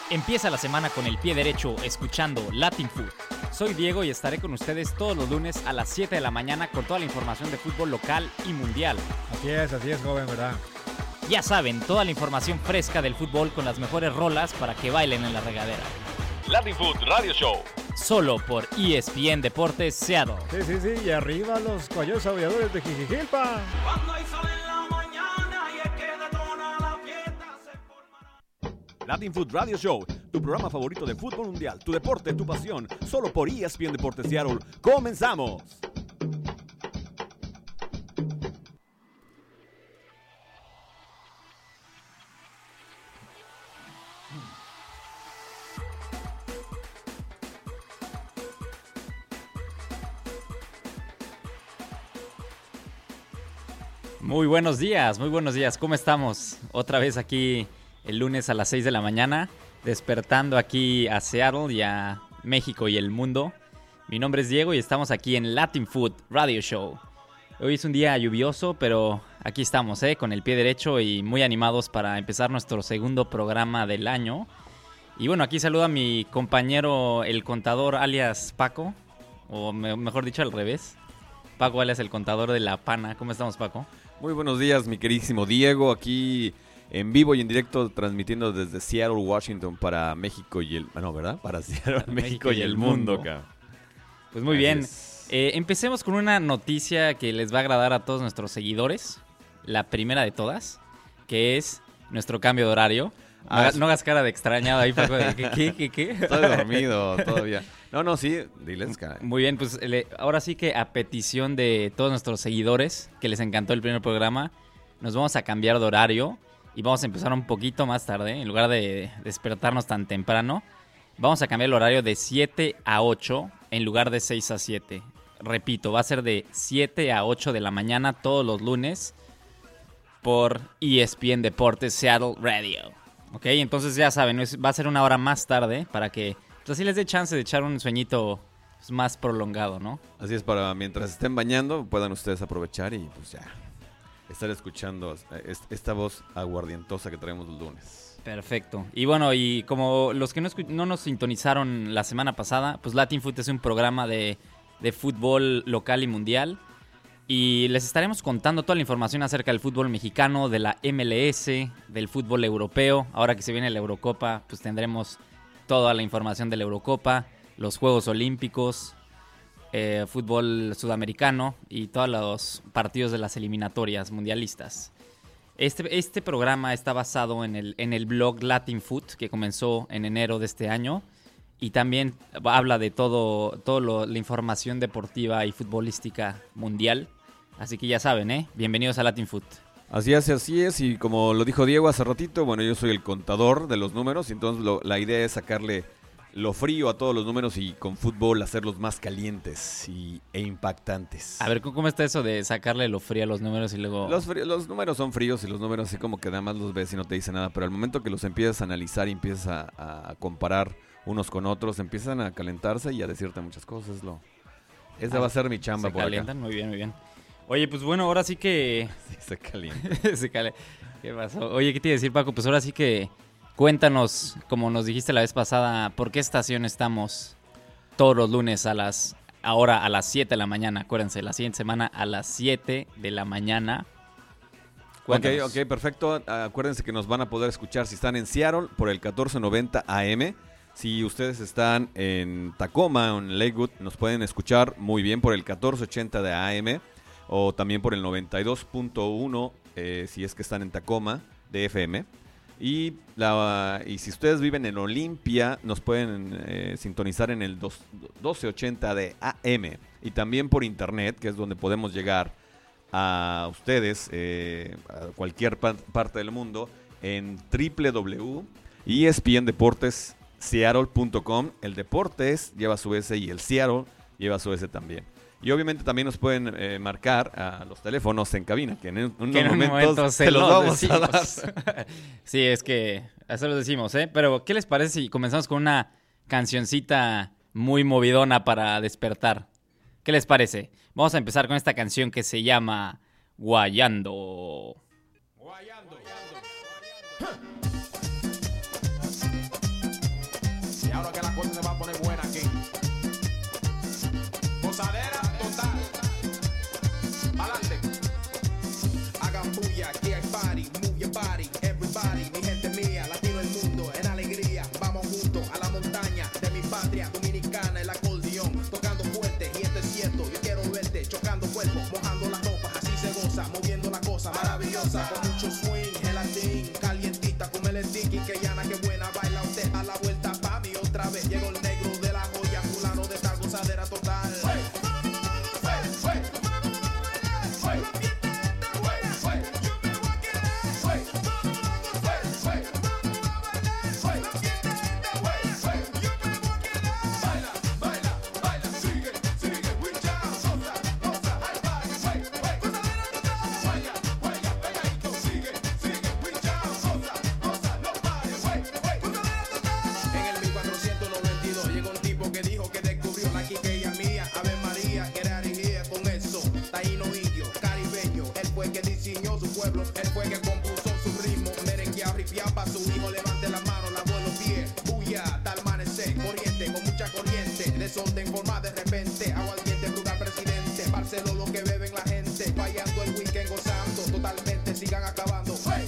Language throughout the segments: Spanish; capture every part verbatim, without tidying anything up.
Empieza la semana con el pie derecho escuchando Latin Food. Soy Diego y estaré con ustedes todos los lunes a las siete de la mañana con toda la información de fútbol local y mundial. Así es, así es, joven, ¿verdad? Ya saben, toda la información fresca del fútbol con las mejores rolas para que bailen en la regadera. Latin Food Radio Show. Solo por E S P N Deportes Seattle. Sí, sí, sí, y arriba los coyotes aulladores de Jijiquilpa. Cuando hay sol en la mañana y es que detona la fiesta se formará. Latin Food Radio Show, tu programa favorito de fútbol mundial, tu deporte, tu pasión, solo por E S P N Deportes Seattle. ¡Comenzamos! Muy buenos días, muy buenos días. ¿Cómo estamos? Otra vez aquí el lunes a las seis de la mañana, despertando aquí a Seattle y a México y el mundo. Mi nombre es Diego y estamos aquí en Latin Food Radio Show. Hoy es un día lluvioso, pero aquí estamos, ¿eh? Con el pie derecho y muy animados para empezar nuestro segundo programa del año. Y bueno, aquí saludo a mi compañero, el contador alias Paco, o me- mejor dicho al revés. Paco alias el contador de la pana. ¿Cómo estamos, Paco? Muy buenos días, mi queridísimo Diego, aquí en vivo y en directo transmitiendo desde Seattle, Washington para México y el... Ah, no, ¿verdad? Para Seattle, Para México y el mundo, cabrón. Pues muy Así bien. es. Eh, empecemos con una noticia que les va a agradar a todos nuestros seguidores. La primera de todas, que es nuestro cambio de horario. No, Ah, hagas- no hagas cara de extrañado ahí, Paco. de ¿Qué, qué, qué, qué? Estoy dormido todavía. No, no, sí, diles, caray. Muy bien, pues le- ahora sí que a petición de todos nuestros seguidores, que les encantó el primer programa, nos vamos a cambiar de horario y vamos a empezar un poquito más tarde, en lugar de despertarnos tan temprano. Vamos a cambiar el horario de siete a ocho en lugar de seis a siete. Repito, va a ser de siete a ocho de la mañana todos los lunes por E S P N Deportes Seattle Radio. Ok, entonces ya saben, es- va a ser una hora más tarde para que pues, así les dé chance de echar un sueñito pues, más prolongado, ¿no? Así es, para mientras estén bañando puedan ustedes aprovechar y pues ya estar escuchando es- esta voz aguardientosa que traemos los lunes. Perfecto. Y bueno, y como los que no, escu- no nos sintonizaron la semana pasada, pues Latin Food es un programa de, de fútbol local y mundial. Y les estaremos contando toda la información acerca del fútbol mexicano, de la M L S, del fútbol europeo. Ahora que se viene la Eurocopa, pues tendremos toda la información de la Eurocopa, los Juegos Olímpicos, eh, fútbol sudamericano y todos los partidos de las eliminatorias mundialistas. Este, este programa está basado en el, en el blog Latin Food, que comenzó en enero de este año. Y también habla de todo, todo lo- la información deportiva y futbolística mundial. Así que ya saben, ¿eh? Bienvenidos a Latin Food. Así es, así es, y como lo dijo Diego hace ratito, bueno, yo soy el contador de los números, y entonces lo- la idea es sacarle lo frío a todos los números y con fútbol hacerlos más calientes y, e impactantes. A ver, ¿cómo está eso de sacarle lo frío a los números y luego...? Los, fri- los números son fríos y los números así como que nada más los ves y no te dice nada, pero al momento que los empiezas a analizar y empiezas a, a- a comparar unos con otros, empiezan a calentarse y a decirte muchas cosas. Lo, esa Ah, va a ser mi chamba ¿Se por acá. calientan? Muy bien, muy bien. Oye, pues bueno, ahora sí que... Sí, se calienta. Se cale- ¿Qué pasó? Oye, ¿qué te iba a decir, Paco? Pues ahora sí que cuéntanos, como nos dijiste la vez pasada, ¿por qué estación estamos todos los lunes a las... Ahora a las siete de la mañana? Acuérdense, la siguiente semana a las siete de la mañana. Ok, Cuéntanos. ok, perfecto. Acuérdense que nos van a poder escuchar si están en Seattle por el catorce noventa A M. Si ustedes están en Tacoma o en Lakewood, nos pueden escuchar muy bien por el catorce ochenta de A M o también por el noventa y dos punto uno eh, si es que están en Tacoma de F M. Y, la, y si ustedes viven en Olimpia, nos pueden eh, sintonizar en el dos- doce ochenta de A M. Y también por internet, que es donde podemos llegar a ustedes, eh, a cualquier pa- parte del mundo, en doble u doble u doble u punto E S P N Deportes Seattle punto com. El Deportes lleva su S y el Seattle lleva su S también. Y obviamente también nos pueden eh, marcar a los teléfonos en cabina, que en un- unos Que en un momentos momento se los vamos a dar. decimos. Sí, es que eso lo decimos, ¿eh? Pero, ¿qué les parece si comenzamos con una cancioncita muy movidona para despertar? ¿Qué les parece? Vamos a empezar con esta canción que se llama Guayando. ya pa' su hijo, levante la mano, la los pies. Bulla, hasta el amanecer, corriente, con mucha corriente. Desorden forma de repente, agua al diente, lugar presidente. Barcelona lo que beben la gente, fallando el weekend, gozando totalmente, sigan acabando. Hey.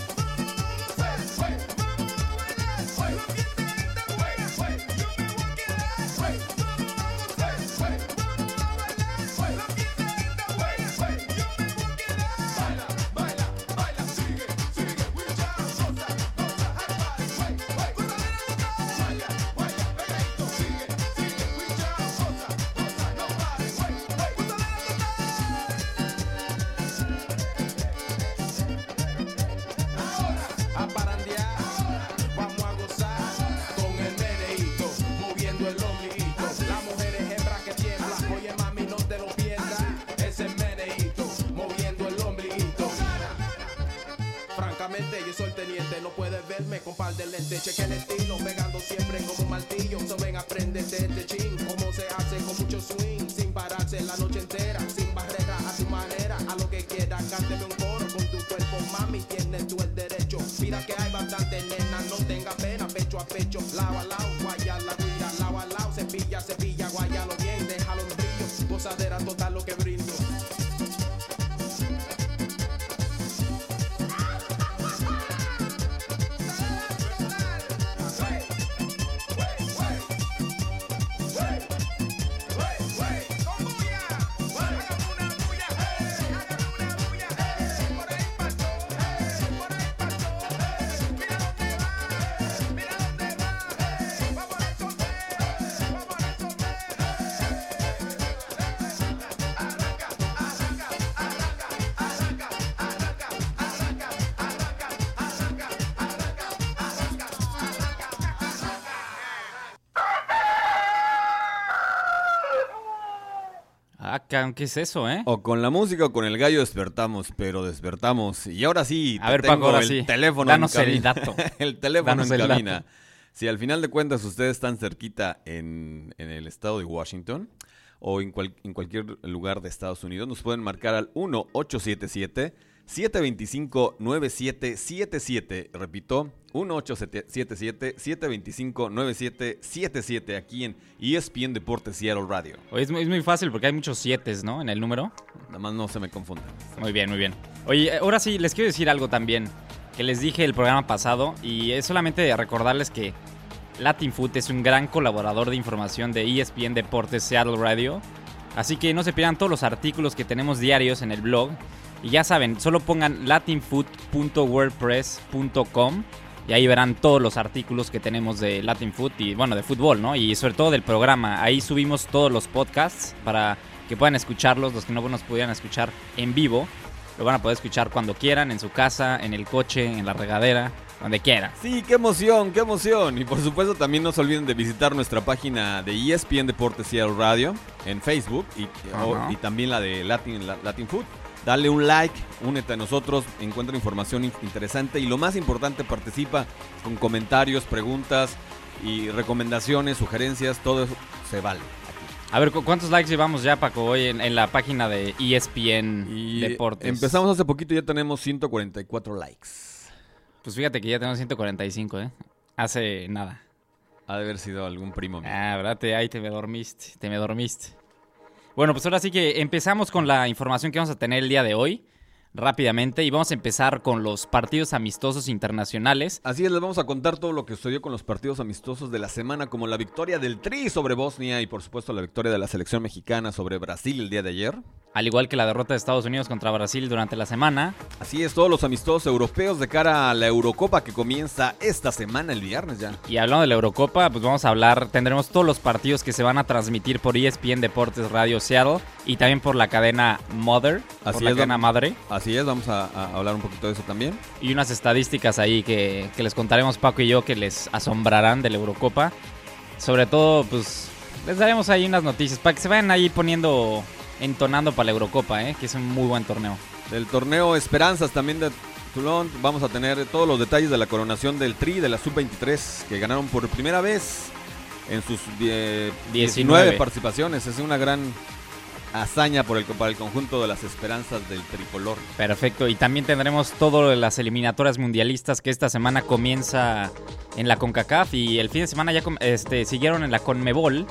Yo soy el teniente, no puedes verme con par de lentes. Cheque el estilo, pegando siempre como un martillo. So ven, aprende de este chin, cómo se hace con mucho swing. Sin pararse la noche entera, sin barrera, a tu manera. A lo que quieras, cánteme un coro con tu cuerpo, mami, tienes tú el derecho. Mira que hay bastante nena, no tenga pena. Pecho a pecho, lado a lado, guaya la guira, lado a lado. Cepilla, cepilla, guayalo bien, déjalo en brillo. Gozadera total lo que brindo. ¿Qué es eso, eh? O con la música o con el gallo despertamos, pero despertamos. Y ahora sí, a ver, tengo Paco, ahora el sí. teléfono Danos en cabina. el dato. el teléfono Danos en el cabina. dato. Si al final de cuentas ustedes están cerquita en, en el estado de Washington o en, cual, en cualquier lugar de Estados Unidos, nos pueden marcar al uno ocho siete siete, siete dos cinco, nueve siete siete siete. Repito, uno ocho siete siete, siete dos cinco, nueve siete siete siete aquí en E S P N Deportes Seattle Radio. Oye, es muy, es muy fácil porque hay muchos sietes, ¿no? En el número. Nada más no se me confundan. Muy bien, muy bien. Oye, ahora sí, les quiero decir algo también que les dije el programa pasado y es solamente recordarles que Latin Foot es un gran colaborador de información de E S P N Deportes Seattle Radio. Así que no se pierdan todos los artículos que tenemos diarios en el blog. Y ya saben, solo pongan latinfoot punto wordpress punto com y ahí verán todos los artículos que tenemos de Latin Foot y bueno, de fútbol, ¿no? Y sobre todo del programa. Ahí subimos todos los podcasts para que puedan escucharlos, los que no nos pudieran escuchar en vivo. Lo van a poder escuchar cuando quieran, en su casa, en el coche, en la regadera, donde quieran. Sí, qué emoción, qué emoción. Y por supuesto también no se olviden de visitar nuestra página de E S P N Deportes Seattle Radio en Facebook y, o, y también la de Latin, la, Latin Foot. Dale un like, únete a nosotros, encuentra información interesante y lo más importante, participa con comentarios, preguntas y recomendaciones, sugerencias, todo eso se vale. A ver, ¿cuántos likes llevamos ya, Paco, hoy en, en la página de E S P N y Deportes? Empezamos hace poquito y ya tenemos ciento cuarenta y cuatro likes. Pues fíjate que ya tenemos ciento cuarenta y cinco, ¿eh? Hace nada. Ha de haber sido algún primo mío. Ah, ¿verdad? Te, ahí te me dormiste, te me dormiste. Bueno, pues ahora sí que empezamos con la información que vamos a tener el día de hoy, rápidamente, y vamos a empezar con los partidos amistosos internacionales. Así es, les vamos a contar todo lo que sucedió con los partidos amistosos de la semana, como la victoria del Tri sobre Bosnia y por supuesto la victoria de la selección mexicana sobre Brasil el día de ayer. Al igual que la derrota de Estados Unidos contra Brasil durante la semana. Así es, todos los amistosos europeos de cara a la Eurocopa que comienza esta semana, el viernes ya. Y hablando de la Eurocopa, pues vamos a hablar, tendremos todos los partidos que se van a transmitir por E S P N Deportes Radio Seattle y también por la cadena Mother, Así por la es, cadena madre. Así es, vamos a, a hablar un poquito de eso también. Y unas estadísticas ahí que, que les contaremos Paco y yo que les asombrarán de la Eurocopa. Sobre todo, pues, les daremos ahí unas noticias para que se vayan ahí poniendo, entonando para la Eurocopa, ¿eh? Que es un muy buen torneo. Del torneo Esperanzas también de Toulon vamos a tener todos los detalles de la coronación del Tri de la sub veintitrés que ganaron por primera vez en sus die, diecinueve participaciones. Es una gran hazaña por el, para el conjunto de las esperanzas del tricolor. Perfecto, y también tendremos todo de las eliminatorias mundialistas que esta semana comienza en la CONCACAF y el fin de semana ya este, siguieron en la CONMEBOL,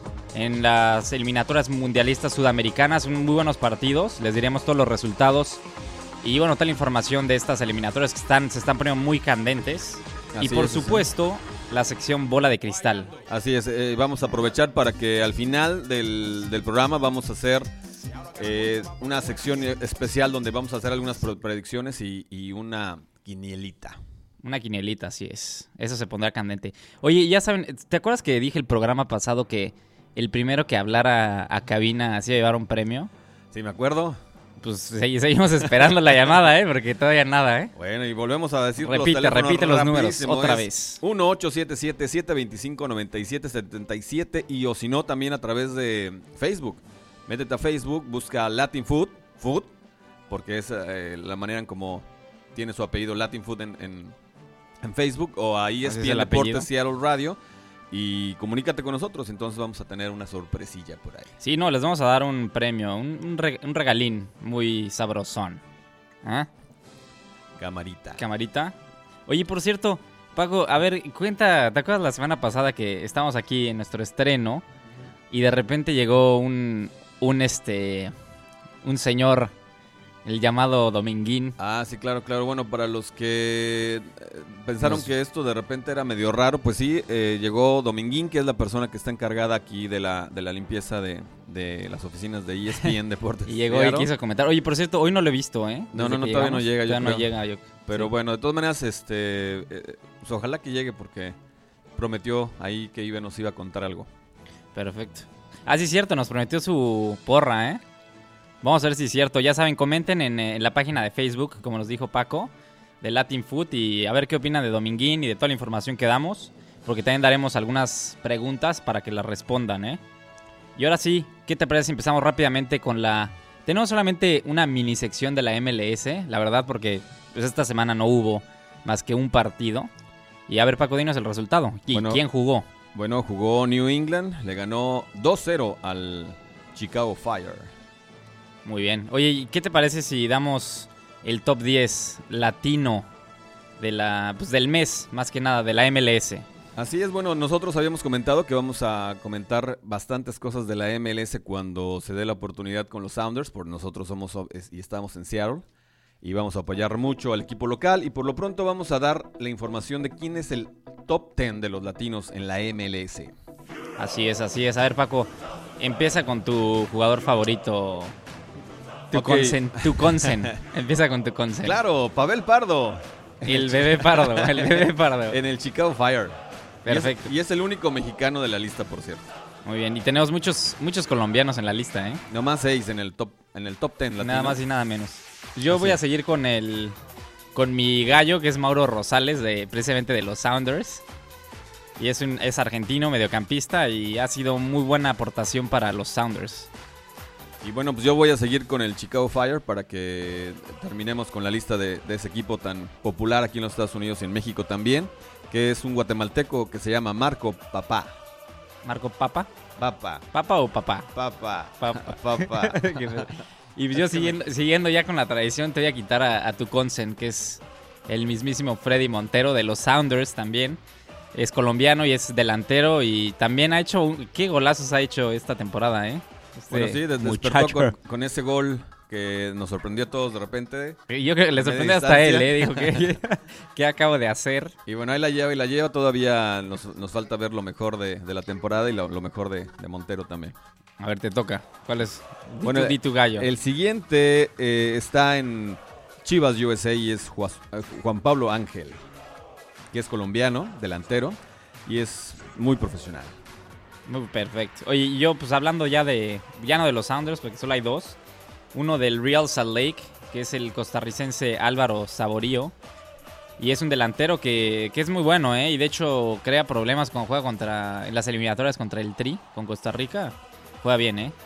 en las eliminatorias mundialistas sudamericanas, muy buenos partidos, les diremos todos los resultados y bueno, toda la información de estas eliminatorias que están, se están poniendo muy candentes. Así y por es, supuesto, sí. la sección Bola de Cristal. Así es, eh, vamos a aprovechar para que al final del, del programa vamos a hacer eh, una sección especial donde vamos a hacer algunas predicciones y, y una quinielita. Una quinielita, así es. Eso se pondrá candente. Oye, ya saben, ¿te acuerdas que dije el programa pasado que el primero que hablara a cabina hacía llevar un premio? Sí, me acuerdo. Pues seguimos esperando la llamada, ¿eh? Porque todavía nada, ¿eh? Bueno, y volvemos a decir repite, los teléfonos repite los números, otra vez. uno ocho siete siete, siete dos cinco, nueve siete siete siete y o si no, también a través de Facebook. Métete a Facebook, busca Latin Food, Food, porque es eh, la manera en como tiene su apellido Latin Food en, en, en Facebook, o a E S P N Deportes Seattle Radio. Y comunícate con nosotros, entonces vamos a tener una sorpresilla por ahí. Sí, no, les vamos a dar un premio, un, un, reg- un regalín muy sabrosón. ¿Ah? Camarita. Camarita. Oye, por cierto, Paco, a ver, cuenta, ¿te acuerdas la semana pasada que estábamos aquí en nuestro estreno y de repente llegó un, un este, un señor, el llamado Dominguín? Ah, sí, claro, claro. Bueno, para los que eh, pensaron Nos... que esto de repente era medio raro, pues sí, eh, llegó Dominguín, que es la persona que está encargada aquí de la, de la limpieza de, de las oficinas de E S P N Deportes. Y llegó y quiso comentar. Oye, por cierto, hoy no lo he visto, ¿eh? No, no, no, todavía no llega. Todavía no llega. Yo... Pero sí. Bueno, de todas maneras, este, eh, pues ojalá que llegue porque prometió ahí que iba, nos iba a contar algo. Perfecto. Ah, sí, es cierto, nos prometió su porra, ¿eh? Vamos a ver si es cierto. Ya saben, comenten en, en la página de Facebook, como nos dijo Paco, de Latin Food, y a ver qué opinan de Dominguín y de toda la información que damos, porque también daremos algunas preguntas para que las respondan, ¿eh? Y ahora sí, ¿qué te parece si empezamos rápidamente con la... Tenemos solamente una mini sección de la M L S, la verdad, porque pues, esta semana no hubo más que un partido. Y a ver, Paco, dinos el resultado. ¿Y bueno, quién jugó? Bueno, jugó New England, le ganó dos cero al Chicago Fire. Muy bien. Oye, ¿y qué te parece si damos el top diez latino de la, pues, del mes, más que nada, de la M L S? Así es, bueno, nosotros habíamos comentado que vamos a comentar bastantes cosas de la M L S cuando se dé la oportunidad con los Sounders, porque nosotros somos y estamos en Seattle y vamos a apoyar mucho al equipo local, y por lo pronto vamos a dar la información de quién es el top diez de los latinos en la M L S. Así es, así es. A ver, Paco, empieza con tu jugador favorito. Tu okay. consen, tu consen. Empieza con tu consen. Claro, Pavel Pardo. El bebé Pardo, el bebé Pardo. En el Chicago Fire. Perfecto. Y es, y es el único mexicano de la lista, por cierto. Muy bien, y tenemos muchos muchos colombianos en la lista, ¿eh? No más seis en el top en el top diez latino. Nada más y nada menos. Yo Así voy a es. seguir con el con mi gallo, que es Mauro Rosales, de precisamente de los Sounders. Y es un es argentino, mediocampista, y ha sido muy buena aportación para los Sounders. Y bueno, pues yo voy a seguir con el Chicago Fire para que terminemos con la lista de, de ese equipo tan popular aquí en los Estados Unidos y en México también, que es un guatemalteco que se llama Marco Papá. ¿Marco Papa? Papa. ¿Papa o papá? Papá. Papa. Papá. Y yo siguiendo, siguiendo ya con la tradición, te voy a quitar a, a tu consen, que es el mismísimo Freddy Montero de los Sounders también. Es colombiano y es delantero, y también ha hecho... Un, ¿qué golazos ha hecho esta temporada, eh? Este bueno, sí, des- despertó con, con ese gol que nos sorprendió a todos de repente. Yo creo que le sorprendió hasta a él, ¿eh? Dijo, ¿qué, ¿qué acabo de hacer? Y bueno, ahí la lleva y la lleva. Todavía nos, nos falta ver lo mejor de, de la temporada y lo, lo mejor de, de Montero también. A ver, te toca. ¿Cuál es? Di Bueno, tu, di tu gallo. El siguiente eh, está en Chivas U S A y es Juan, Juan Pablo Ángel, que es colombiano, delantero, y es muy profesional. Muy perfecto. Oye, y yo pues hablando ya de, ya no de los Sounders, porque solo hay dos. Uno del Real Salt Lake, que es el costarricense Álvaro Saborío. Y es un delantero que, que es muy bueno, ¿eh? Y de hecho crea problemas cuando juega contra, en las eliminatorias contra el Tri, con Costa Rica. Juega bien, ¿eh?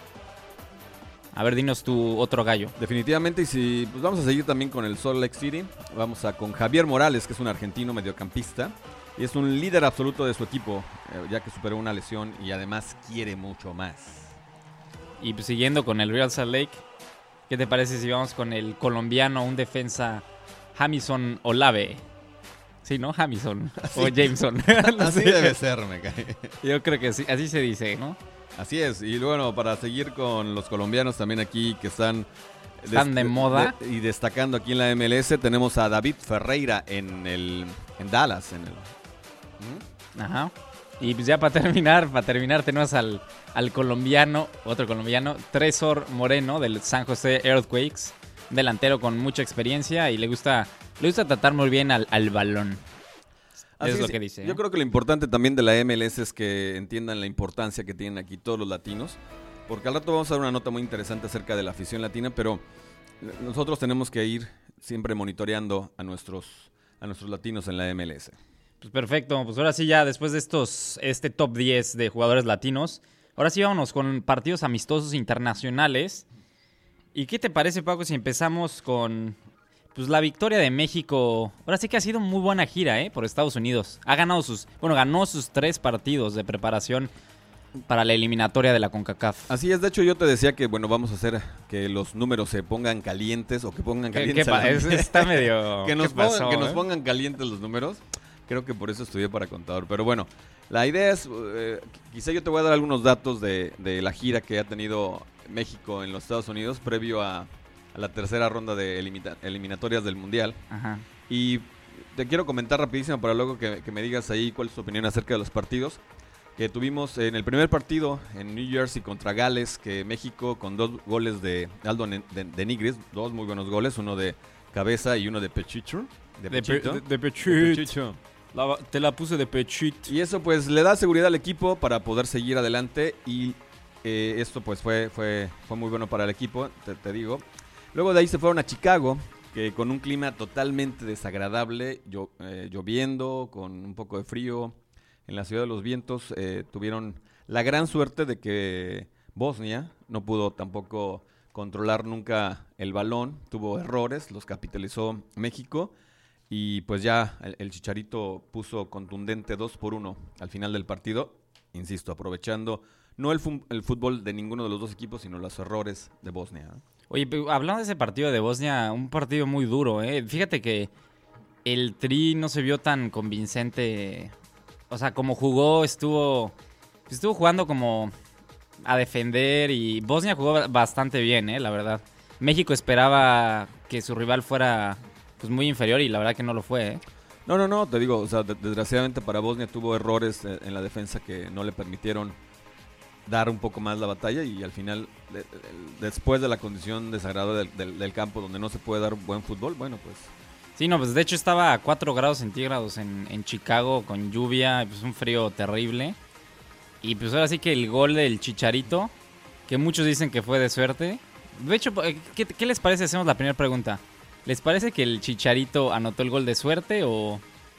A ver, dinos tu otro gallo. Definitivamente, y si pues vamos a seguir también con el Salt Lake City, vamos a con Javier Morales, que es un argentino mediocampista. Y es un líder absoluto de su equipo, eh, ya que superó una lesión y además quiere mucho más. Y pues, siguiendo con el Real Salt Lake, ¿qué te parece si vamos con el colombiano, un defensa, Jamison Olave? Sí, ¿no? Jamison o Jameson. No Así sé. debe ser, me cae. Yo creo que sí, así se dice, ¿no? Así es. Y bueno, para seguir con los colombianos también aquí que están... Están de moda. de- y destacando aquí en la M L S, tenemos a David Ferreira en el en Dallas. En el, Ajá. Y pues ya para terminar, para terminar tenemos al, al colombiano, otro colombiano, Tresor Moreno del San José Earthquakes, delantero con mucha experiencia y le gusta le gusta tratar muy bien al, al balón. Así es lo es, que dice. Yo ¿eh? creo que lo importante también de la M L S es que entiendan la importancia que tienen aquí todos los latinos, porque al rato vamos a dar una nota muy interesante acerca de la afición latina, pero nosotros tenemos que ir siempre monitoreando a nuestros, a nuestros latinos en la M L S. Pues perfecto, pues ahora sí ya después de estos este top diez de jugadores latinos, ahora sí vámonos con partidos amistosos internacionales. ¿Y qué te parece, Paco, si empezamos con pues la victoria de México? Ahora sí que ha sido muy buena gira, ¿eh? Por Estados Unidos. Ha ganado sus, bueno, ganó sus tres partidos de preparación para la eliminatoria de la CONCACAF. Así es, de hecho yo te decía que bueno, vamos a hacer que los números se pongan calientes o que pongan ¿Qué, calientes. qué a pa- la- es- está medio... que nos, ¿qué pongan, pasó, que nos eh? pongan calientes los números. Creo que por eso estudié para contador. Pero bueno, la idea es, eh, quizá yo te voy a dar algunos datos de, de la gira que ha tenido México en los Estados Unidos previo a, a la tercera ronda de elimina- eliminatorias del Mundial. Ajá. Y te quiero comentar rapidísimo para luego que, que me digas ahí cuál es tu opinión acerca de los partidos. Que tuvimos en el primer partido en New Jersey contra Gales, que México con dos goles de Aldo Ne- de, de Nigris, dos muy buenos goles, uno de cabeza y uno de pechicho. De De, pe- pechito. de- de De pechit. pechicho. La- te la puse de pechit. Y eso pues le da seguridad al equipo para poder seguir adelante y eh, esto pues fue, fue, fue muy bueno para el equipo, te, te digo. Luego de ahí se fueron a Chicago, que con un clima totalmente desagradable, llo- eh, lloviendo, con un poco de frío. En la Ciudad de los Vientos eh, tuvieron la gran suerte de que Bosnia no pudo tampoco controlar nunca el balón, tuvo errores, los capitalizó México y pues ya el, el Chicharito puso contundente dos por uno al final del partido, insisto, aprovechando no el, fu- el fútbol de ninguno de los dos equipos, sino los errores de Bosnia. Oye, pero hablando de ese partido de Bosnia, un partido muy duro, ¿eh? Fíjate que el Tri no se vio tan convincente. O sea, como jugó, estuvo estuvo jugando como a defender y Bosnia jugó bastante bien, ¿eh? La verdad. México esperaba que su rival fuera pues muy inferior y la verdad que no lo fue, ¿eh? No, no, no, te digo, o sea, de- desgraciadamente para Bosnia tuvo errores eh, en la defensa que no le permitieron dar un poco más la batalla y al final, de- de- después de la condición desagradable del, del- del campo donde no se puede dar buen fútbol, bueno, pues Sí, no, pues de hecho estaba a cuatro grados centígrados en, en Chicago con lluvia, pues un frío terrible. Y pues ahora sí que el gol del Chicharito, que muchos dicen que fue de suerte. De hecho, ¿qué, qué les parece? Hacemos la primera pregunta. ¿Les parece que el Chicharito anotó el gol de suerte o,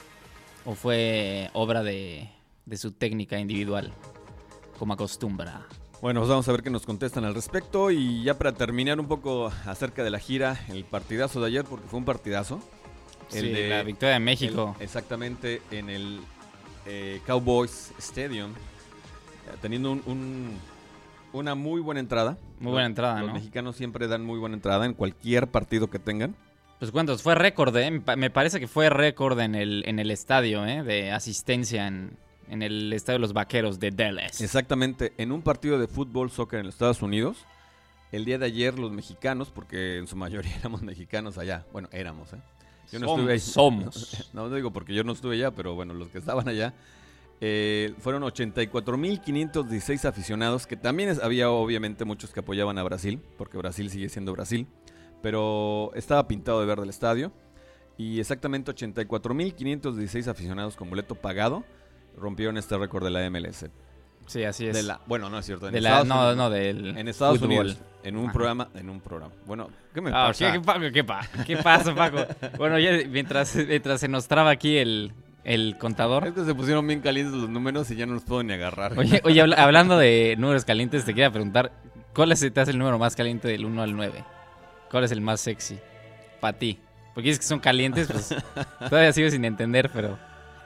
o fue obra de, de su técnica individual, como acostumbra? Bueno, pues vamos a ver qué nos contestan al respecto. Y ya para terminar un poco acerca de la gira, el partidazo de ayer, porque fue un partidazo. Sí, la victoria de México. el- exactamente, en el eh, Cowboys Stadium, eh, teniendo un, un- una muy buena entrada. Muy buena entrada, Los ¿no? mexicanos siempre dan muy buena entrada en cualquier partido que tengan. Pues cuántos, fue récord, ¿eh? Me pa- Me parece que fue récord en el, en el estadio, ¿eh? De asistencia en, en el estadio de los Vaqueros de Dallas. Exactamente, en un partido de fútbol, soccer en los Estados Unidos, el día de ayer los mexicanos, porque en su mayoría éramos mexicanos allá, bueno, éramos, ¿eh? Yo no Somos, estuve ahí. somos. No, no digo porque yo no estuve allá, pero bueno, los que estaban allá, eh, fueron ochenta y cuatro mil quinientos dieciséis aficionados, que también es- había obviamente muchos que apoyaban a Brasil, porque Brasil sigue siendo Brasil, pero estaba pintado de verde el estadio, y exactamente ochenta y cuatro mil quinientos dieciséis aficionados con boleto pagado rompieron este récord de la M L S. Sí, así es. De la, bueno, no es cierto. En De la- Estados no, Unidos, no, del en Estados fútbol. Unidos, en un Ajá. programa, en un programa. Bueno, ¿qué me Ah, pasa? ¿qué, qué, Paco, ¿qué, pa- ¿Qué pasa, Paco? Bueno, ya mientras, mientras se nos traba aquí el, el contador. Es que se pusieron bien calientes los números y ya no los puedo ni agarrar. Oye, oye habla- hablando de números calientes, te quería preguntar, ¿cuál es, te hace el número más caliente del uno al nueve? ¿Cuál es el más sexy para ti? Porque dices que son calientes, pues todavía sigo sin entender, pero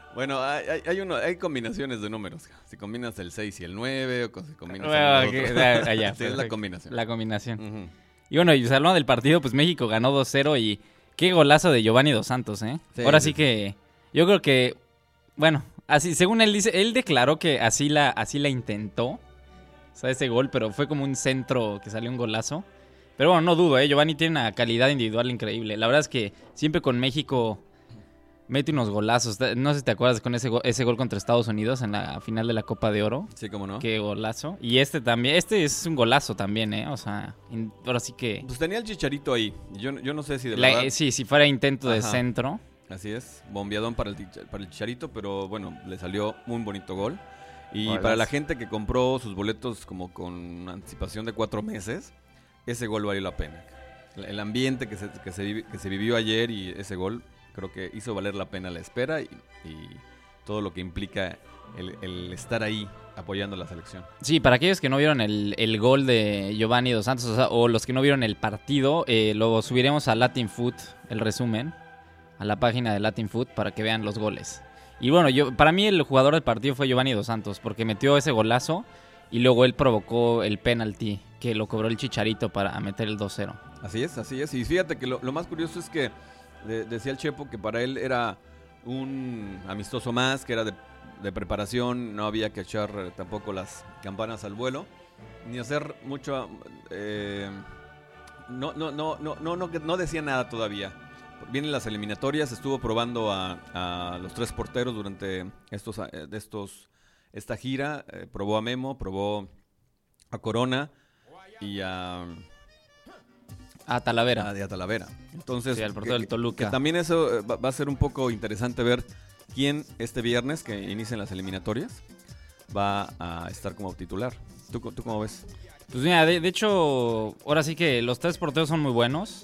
Bueno, hay, hay, hay uno, hay combinaciones de números. Si combinas el seis y el nueve, o si combinas Bueno, el que- otro. ah, ah, ya, Sí, es la perfecto. combinación. La combinación. Ujú. Y bueno, y hablando del partido, pues México ganó dos cero y qué golazo de Giovanni Dos Santos, ¿eh? Sí, Ahora sí, sí sí. que yo creo que, bueno, así según él dice, él declaró que así la, así la intentó, o sea, ese gol, pero fue como un centro que salió un golazo. Pero bueno, no dudo, ¿eh? Giovanni tiene una calidad individual increíble. La verdad es que siempre con México mete unos golazos. No sé si te acuerdas con ese, go- ese gol contra Estados Unidos en la final de la Copa de Oro. Sí, cómo no. Qué golazo. Y este también, este es un golazo también, ¿eh? O sea, in- ahora sí que... Pues tenía el Chicharito ahí. Yo, yo no sé si de La- verdad... eh, sí, si fuera intento de Ajá. centro. Así es, bombeadón para el, Ticha- para el Chicharito, pero bueno, le salió un bonito gol. Y Golazo. para la gente que compró sus boletos como con anticipación de cuatro meses, ese gol valió la pena. El el ambiente que se, que se, vivi- que se vivió ayer y ese gol creo que hizo valer la pena la espera y, y todo lo que implica el, el estar ahí apoyando a la selección. Sí, para aquellos que no vieron el, el gol de Giovanni Dos Santos, o, sea, o los que no vieron el partido, eh, lo subiremos a Latin Food, el resumen, a la página de Latin Food para que vean los goles. Y bueno, yo para mí el jugador del partido fue Giovanni Dos Santos, porque metió ese golazo y luego él provocó el penalti que lo cobró el Chicharito para meter el dos cero. Así es, así es. Y fíjate que lo, lo más curioso es que de- decía el Chepo que para él era un amistoso más, que era de, de preparación, no había que echar eh, tampoco las campanas al vuelo, ni hacer mucho... eh, no, no, no, no, no, no, no decía nada todavía. Vienen las eliminatorias, estuvo probando a, a los tres porteros durante estos, eh, de estos, esta gira, eh, probó a Memo, probó a Corona y a... Ah, Talavera. Ah, de Talavera. Entonces, Sí, al portero que- del Toluca. que también eso eh, va, va a ser un poco interesante ver quién este viernes, que inician las eliminatorias, va a estar como titular. ¿Tú, co- tú cómo ves? Pues mira, de, de hecho, ahora sí que los tres porteros son muy buenos.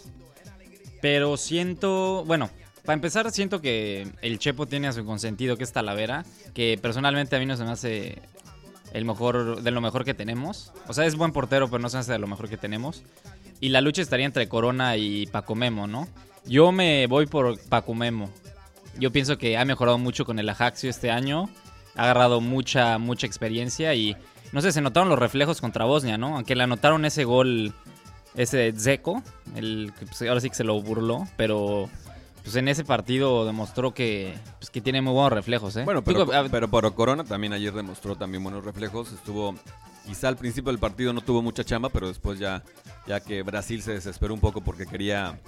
Pero siento, bueno, para empezar siento que el Chepo tiene a su consentido, que es Talavera, que personalmente a mí no se me hace el mejor, de lo mejor que tenemos. O sea, es buen portero, pero no se me hace de lo mejor que tenemos. Y la lucha estaría entre Corona y Paco Memo, ¿no? Yo me voy por Paco Memo. Yo pienso que ha mejorado mucho con el Ajaxio este año. Ha agarrado mucha, mucha experiencia y, no sé, se notaron los reflejos contra Bosnia, ¿no? Aunque le anotaron ese gol, ese de Dzeko, el que pues, ahora sí que se lo burló, pero pues en ese partido demostró que, pues, que tiene muy buenos reflejos, ¿eh? Bueno, Tú, pero, a- pero para Corona también ayer demostró también buenos reflejos. Estuvo, quizá al principio del partido no tuvo mucha chamba, pero después ya, ya que Brasil se desesperó un poco porque quería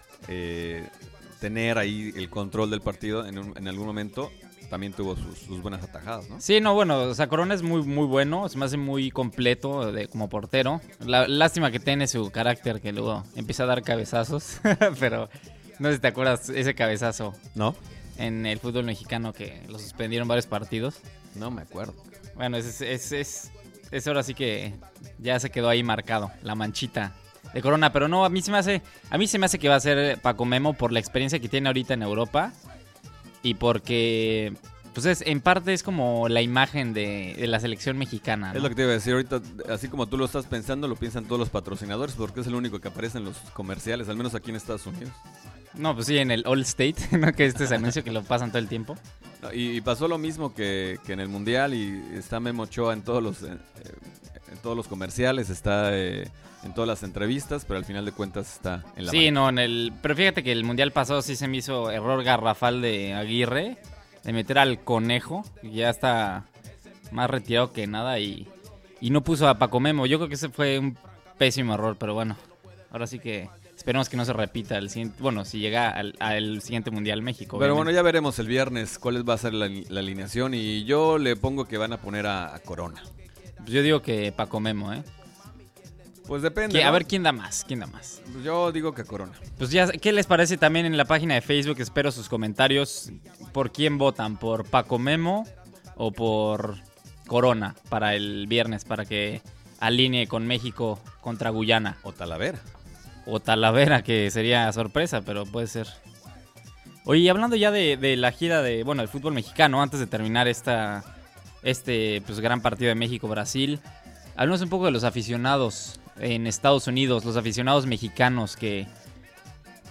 eh, tener ahí el control del partido en, un- en algún momento, también tuvo sus, sus buenas atajadas, ¿no? Sí, no, bueno, o sea, Corona es muy, muy bueno, se me hace muy completo de, como portero. La, lástima que tiene su carácter, que luego empieza a dar cabezazos, pero no sé si te acuerdas ese cabezazo ¿No? en el fútbol mexicano que lo suspendieron varios partidos. No me acuerdo. Bueno, es, es, es, es ahora sí que ya se quedó ahí marcado, la manchita de Corona, pero no, a mí se me hace, a mí se me hace que va a ser Paco Memo por la experiencia que tiene ahorita en Europa y porque, pues es, en parte es como la imagen de, de la selección mexicana, ¿no? Es lo que te iba a decir ahorita, así como tú lo estás pensando, lo piensan todos los patrocinadores, porque es el único que aparece en los comerciales, al menos aquí en Estados Unidos. No, pues sí, en el All State, ¿no? Que este es anuncio que lo pasan todo el tiempo. No, Y, y pasó lo mismo que, que en el Mundial, y está Memo Ochoa en todos los, eh, eh, en todos los comerciales, está eh, en todas las entrevistas, pero al final de cuentas está en la Sí, banca. no, en el, pero fíjate que el mundial pasado sí se me hizo error garrafal de Aguirre, de meter al Conejo, que ya está más retirado que nada, y, y no puso a Paco Memo. Yo creo que ese fue un pésimo error, pero bueno, ahora sí que esperemos que no se repita el siguiente, bueno, si llega al, al siguiente mundial México. Pero bueno, obviamente. ya veremos el viernes cuál va a ser la, la alineación, y yo le pongo que van a poner a, a Corona. Pues yo digo que Paco Memo, ¿eh? Pues depende, Que- a ¿no? ver quién da más, quién da más. Yo digo que Corona. Pues ya, ¿qué les parece también en la página de Facebook? Espero sus comentarios. ¿Por quién votan? ¿Por Paco Memo o por Corona para el viernes? Para que alinee con México contra Guyana. O Talavera. O Talavera, que sería sorpresa, pero puede ser. Oye, y hablando ya de, de la gira de, bueno, el fútbol mexicano, antes de terminar esta, este pues, gran partido de México-Brasil, hablemos un poco de los aficionados en Estados Unidos, los aficionados mexicanos que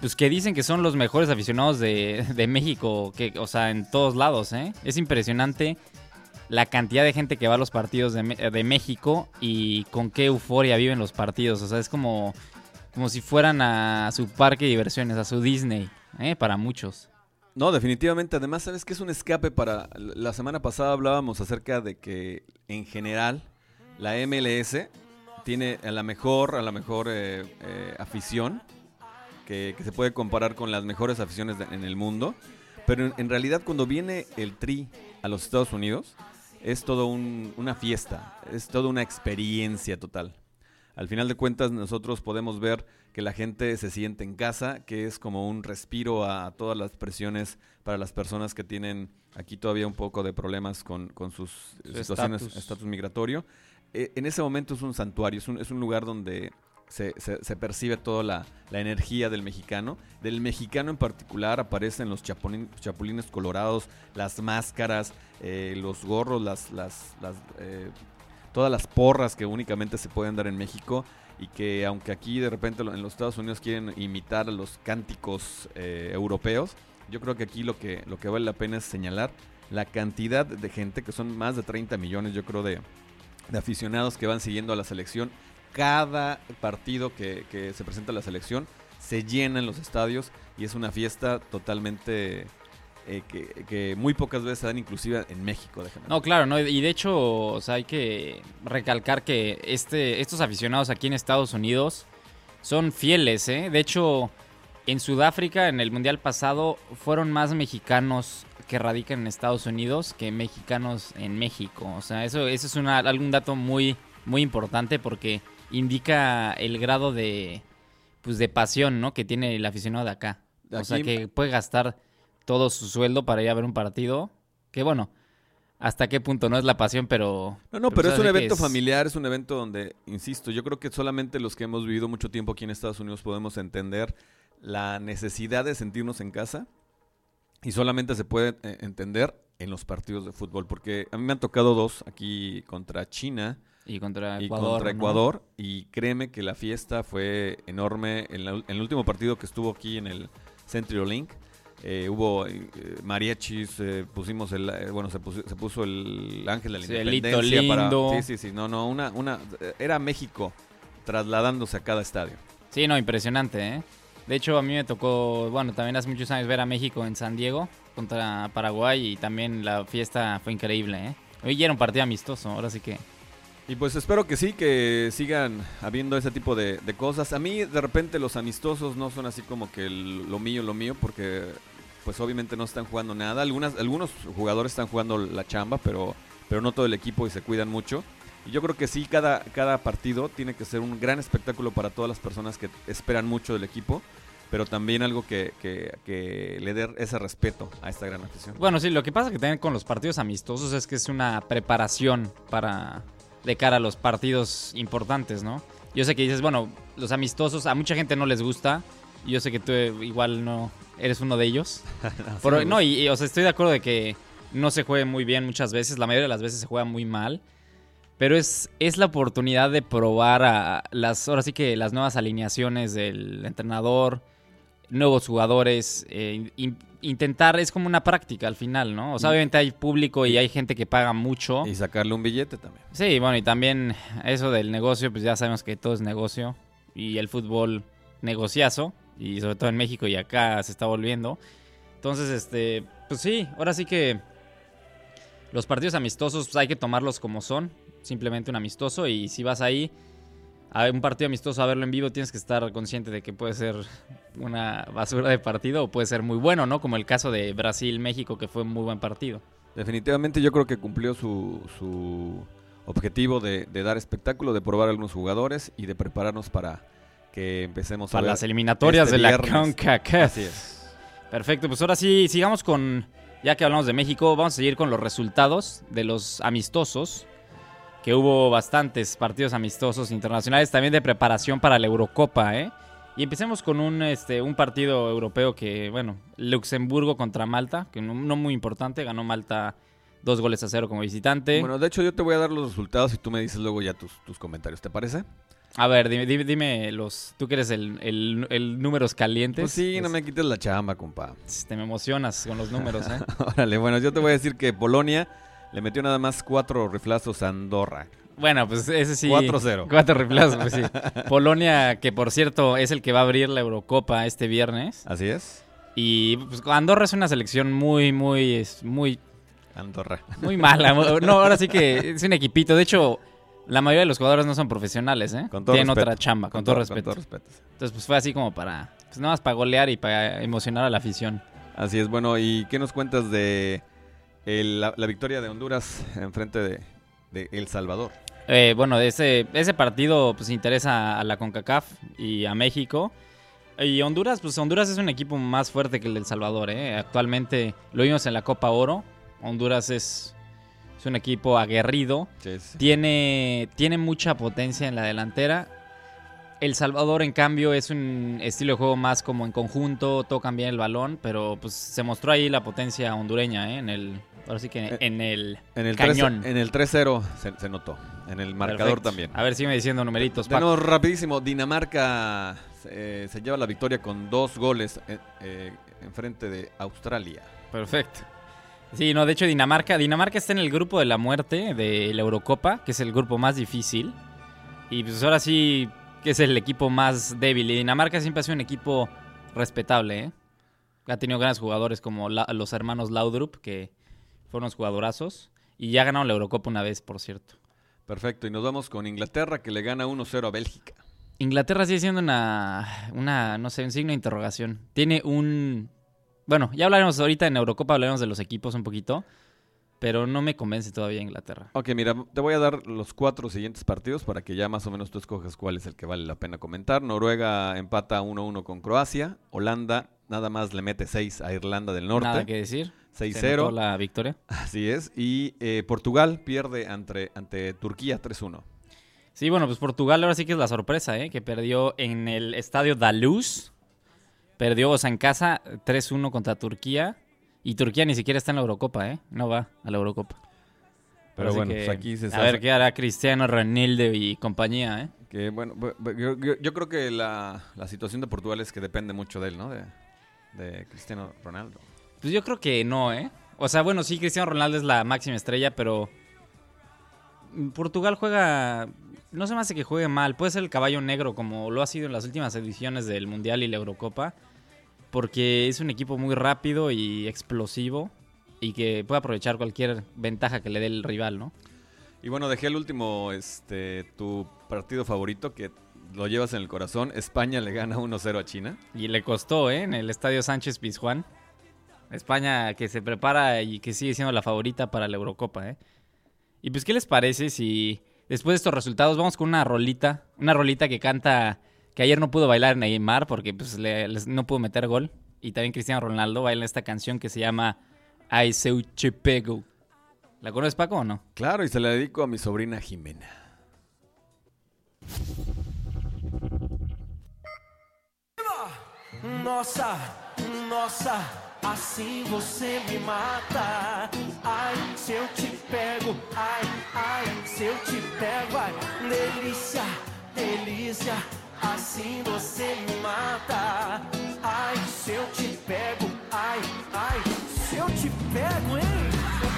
pues que dicen que son los mejores aficionados de, de México, que, o sea, en todos lados, ¿eh? Es impresionante la cantidad de gente que va a los partidos de, de México y con qué euforia viven los partidos. O sea, es como, como si fueran a su parque de diversiones, a su Disney, ¿eh? Para muchos. No, definitivamente. Además, ¿sabes qué es un escape para...? La semana pasada hablábamos acerca de que, en general, la M L S tiene a la mejor, a la mejor eh, eh, afición que, que se puede comparar con las mejores aficiones de, en el mundo. Pero en, en realidad, cuando viene el Tri a los Estados Unidos, es todo un, una fiesta, es toda una experiencia total. Al final de cuentas, nosotros podemos ver que la gente se siente en casa, que es como un respiro a todas las presiones para las personas que tienen aquí todavía un poco de problemas con, con sus Su situaciones, estatus. estatus migratorio. Eh, en ese momento es un santuario, es un, es un lugar donde se, se, se percibe toda la, la energía del mexicano. Del mexicano en particular aparecen los chapulín, chapulines colorados, las máscaras, eh, los gorros, las, las, las, eh, todas las porras que únicamente se pueden dar en México. Y que aunque aquí de repente en los Estados Unidos quieren imitar a los cánticos eh, europeos, yo creo que aquí lo que, lo que vale la pena es señalar la cantidad de gente, que son más de treinta millones, yo creo, de, de aficionados que van siguiendo a la selección. Cada partido que, que se presenta a la selección se llena en los estadios y es una fiesta totalmente... Eh, que, que muy pocas veces se dan, inclusive en México. Déjame. No, claro, no, y de hecho, o sea, hay que recalcar que este, estos aficionados aquí en Estados Unidos son fieles, ¿eh? De hecho, en Sudáfrica, en el Mundial pasado, fueron más mexicanos que radican en Estados Unidos que mexicanos en México. O sea, eso, eso es una, algún dato muy, muy importante porque indica el grado de, pues, de pasión, ¿no?, que tiene el aficionado de acá. O Aquí- sea, que puede gastar todo su sueldo para ir a ver un partido. Que bueno, hasta qué punto no es la pasión, pero... No, no, pero pues, es un así que evento es- familiar, es un evento donde, insisto, yo creo que solamente los que hemos vivido mucho tiempo aquí en Estados Unidos podemos entender la necesidad de sentirnos en casa y solamente se puede eh, entender en los partidos de fútbol, porque a mí me han tocado dos aquí contra China Y contra y Ecuador. contra ¿no? Ecuador, y créeme que la fiesta fue enorme. En, la- en el último partido que estuvo aquí en el CenturyLink, eh, hubo eh, mariachis, eh, pusimos el, eh, bueno, se puso, se puso el Ángel de la Sí, el Independencia Hito para, Lindo. sí, sí, sí, no, no, una, una, era México trasladándose a cada estadio. Sí, no, impresionante, ¿eh? De hecho, a mí me tocó, bueno, también hace muchos años ver a México en San Diego contra Paraguay y también la fiesta fue increíble, ¿eh? Hoy ya era un partido amistoso, ahora sí que... Y pues espero que sí, que sigan habiendo ese tipo de, de cosas. A mí de repente los amistosos no son así como que el- lo mío, lo mío, porque pues obviamente no están jugando nada. Algunas, algunos jugadores están jugando la chamba, pero, pero no todo el equipo y se cuidan mucho. Y yo creo que sí, cada, cada partido tiene que ser un gran espectáculo para todas las personas que esperan mucho del equipo, pero también algo que, que, que le dé ese respeto a esta gran afición. Bueno, sí, lo que pasa que también con los partidos amistosos es que es una preparación para de cara a los partidos importantes, ¿no? Yo sé que dices, bueno, los amistosos a mucha gente no les gusta. Y yo sé que tú eh, igual no eres uno de ellos. Pero, no, y, y, o sea, estoy de acuerdo de que no se juegue muy bien muchas veces. La mayoría de las veces se juega muy mal. Pero es, es la oportunidad de probar a las, ahora sí que las nuevas alineaciones del entrenador, nuevos jugadores, eh, in- intentar, es como una práctica al final, ¿no? O sea, Y- obviamente hay público y hay gente que paga mucho. Y sacarle un billete también. Sí, bueno, y también eso del negocio, pues ya sabemos que todo es negocio. Y el fútbol, negociazo. Y sobre todo en México y acá se está volviendo. Entonces, este, pues sí, ahora sí que los partidos amistosos pues hay que tomarlos como son. Simplemente un amistoso. Y si vas ahí a un partido amistoso a verlo en vivo, tienes que estar consciente de que puede ser una basura de partido o puede ser muy bueno, ¿no? Como el caso de Brasil-México, que fue un muy buen partido. Definitivamente yo creo que cumplió su, su objetivo de, de dar espectáculo, de probar a algunos jugadores y de prepararnos para que empecemos a Para ver las eliminatorias este de la viernes. CONCACAF. Así es. Perfecto, pues ahora sí, sigamos con, ya que hablamos de México, vamos a seguir con los resultados de los amistosos, que hubo bastantes partidos amistosos internacionales, también de preparación para la Eurocopa, ¿eh? Y empecemos con un, este, un partido europeo que, bueno, Luxemburgo contra Malta, que no, no muy importante, ganó Malta dos goles a cero como visitante. Bueno, de hecho yo te voy a dar los resultados y tú me dices luego ya tus, tus comentarios, ¿te parece? A ver, dime, dime, dime los... Tú que eres el, el, el números calientes. Pues sí, pues, no me quites la chamba, compa. Te me emocionas con los números, ¿eh? Órale, bueno, yo te voy a decir que Polonia le metió nada más cuatro riflazos a Andorra. Bueno, pues ese sí. cuatro cero. Cuatro reemplazos, pues sí. Polonia, que por cierto es el que va a abrir la Eurocopa este viernes. Así es. Y pues Andorra es una selección muy, muy, es muy, Andorra. muy mala. No, ahora sí que es un equipito. De hecho, la mayoría de los jugadores no son profesionales, ¿eh? Con todo Tienen respeto. otra chamba, con, Con todo, todo- respeto. con todo respeto. Entonces, pues fue así como para, pues nada más para golear y para emocionar a la afición. Así es, bueno, ¿y qué nos cuentas de el- la, la victoria de Honduras en frente de, de El Salvador? Eh, bueno, ese, ese partido pues interesa a la CONCACAF y a México. Y Honduras, pues Honduras es un equipo más fuerte que el de El Salvador, ¿eh? Actualmente lo vimos en la Copa Oro. Honduras es, es un equipo aguerrido. Sí, sí. Tiene, tiene mucha potencia en la delantera. El Salvador, en cambio, es un estilo de juego más como en conjunto, tocan bien el balón, pero pues se mostró ahí la potencia hondureña, ¿eh? En el, ahora sí que Eh, en el En el cañón. tres, en el tres cero se, se notó, en el marcador Perfecto. también. A ver, sígueme diciendo numeritos, Paco. Tenemos rapidísimo, Dinamarca eh, se lleva la victoria con dos goles eh, eh, en frente de Australia. Perfecto. Sí, no, de hecho Dinamarca, Dinamarca está en el grupo de la muerte de la Eurocopa, que es el grupo más difícil. Y pues ahora sí que es el equipo más débil. Y Dinamarca siempre ha sido un equipo respetable, ¿eh? Ha tenido grandes jugadores como la- los hermanos Laudrup, que fueron unos jugadorazos. Y ya ganaron la Eurocopa una vez, por cierto. Perfecto, y nos vamos con Inglaterra que le gana uno cero a Bélgica. Inglaterra sigue siendo una, una, no sé, un signo de interrogación. Tiene un... Bueno, ya hablaremos ahorita en Eurocopa, hablaremos de los equipos un poquito, pero no me convence todavía Inglaterra. Ok, mira, te voy a dar los cuatro siguientes partidos para que ya más o menos tú escojas cuál es el que vale la pena comentar. Noruega empata uno uno con Croacia. Holanda nada más le mete seis a Irlanda del Norte. Nada que decir. seis Se cero. notó la victoria. Así es. Y eh, Portugal pierde ante, ante Turquía tres uno. Sí, bueno, pues Portugal ahora sí que es la sorpresa, ¿eh? Que perdió en el estadio da Luz. Perdió, o sea, en casa tres uno contra Turquía. Y Turquía ni siquiera está en la Eurocopa, ¿eh? No va a la Eurocopa. Pero Así bueno, que, pues aquí se a sabe ver qué hará Cristiano Ronaldo y compañía, ¿eh? que bueno, bu- bu- yo, yo- yo creo que la, la situación de Portugal es que depende mucho de él, ¿no? De, de Cristiano Ronaldo. Pues yo creo que no, ¿eh? O sea, bueno, sí, Cristiano Ronaldo es la máxima estrella, pero Portugal juega... No se me hace que juegue mal. Puede ser el caballo negro, como lo ha sido en las últimas ediciones del Mundial y la Eurocopa, porque es un equipo muy rápido y explosivo y que puede aprovechar cualquier ventaja que le dé el rival, ¿no? Y bueno, dejé el último, este, tu partido favorito que lo llevas en el corazón. España le gana uno cero a China. Y le costó, ¿eh? En el estadio Sánchez Pizjuán. España que se prepara y que sigue siendo la favorita para la Eurocopa, ¿eh? Y pues, ¿qué les parece si después de estos resultados vamos con una rolita? Una rolita que canta, que ayer no pudo bailar Neymar porque pues le, les- no pudo meter gol. Y también Cristiano Ronaldo baila esta canción que se llama Ai Seu Te Pego. ¿La conoces, Paco, o no? Claro, y se la dedico a mi sobrina Jimena. Nossa, nossa, assim você me mata. Ai, se eu te pego, ai, ai, se eu te pego, ai, delícia, delícia, assim você me mata. Ai, se eu te pego, ai, ai, se eu te pego, hein?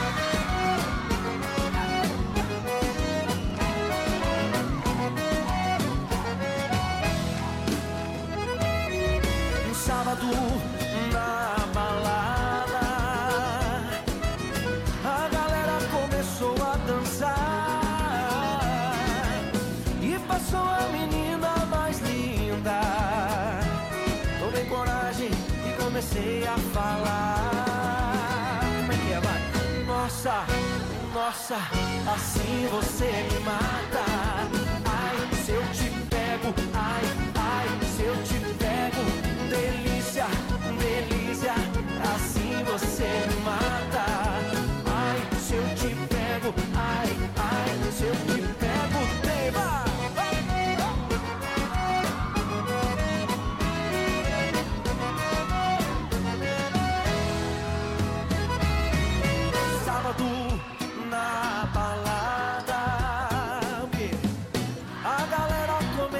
Um sábado na balada, a galera começou a dançar e passou a menina mais linda. Tomei coragem e comecei a falar. Como é que é, vai? Nossa, nossa, assim você me mata. Ai, se eu te pego, ai, ai, se eu te pego, delícia, delícia, assim você me mata. Ai, se eu te pego, ai, ai, se eu te pego, tema. Sábado na balada, a galera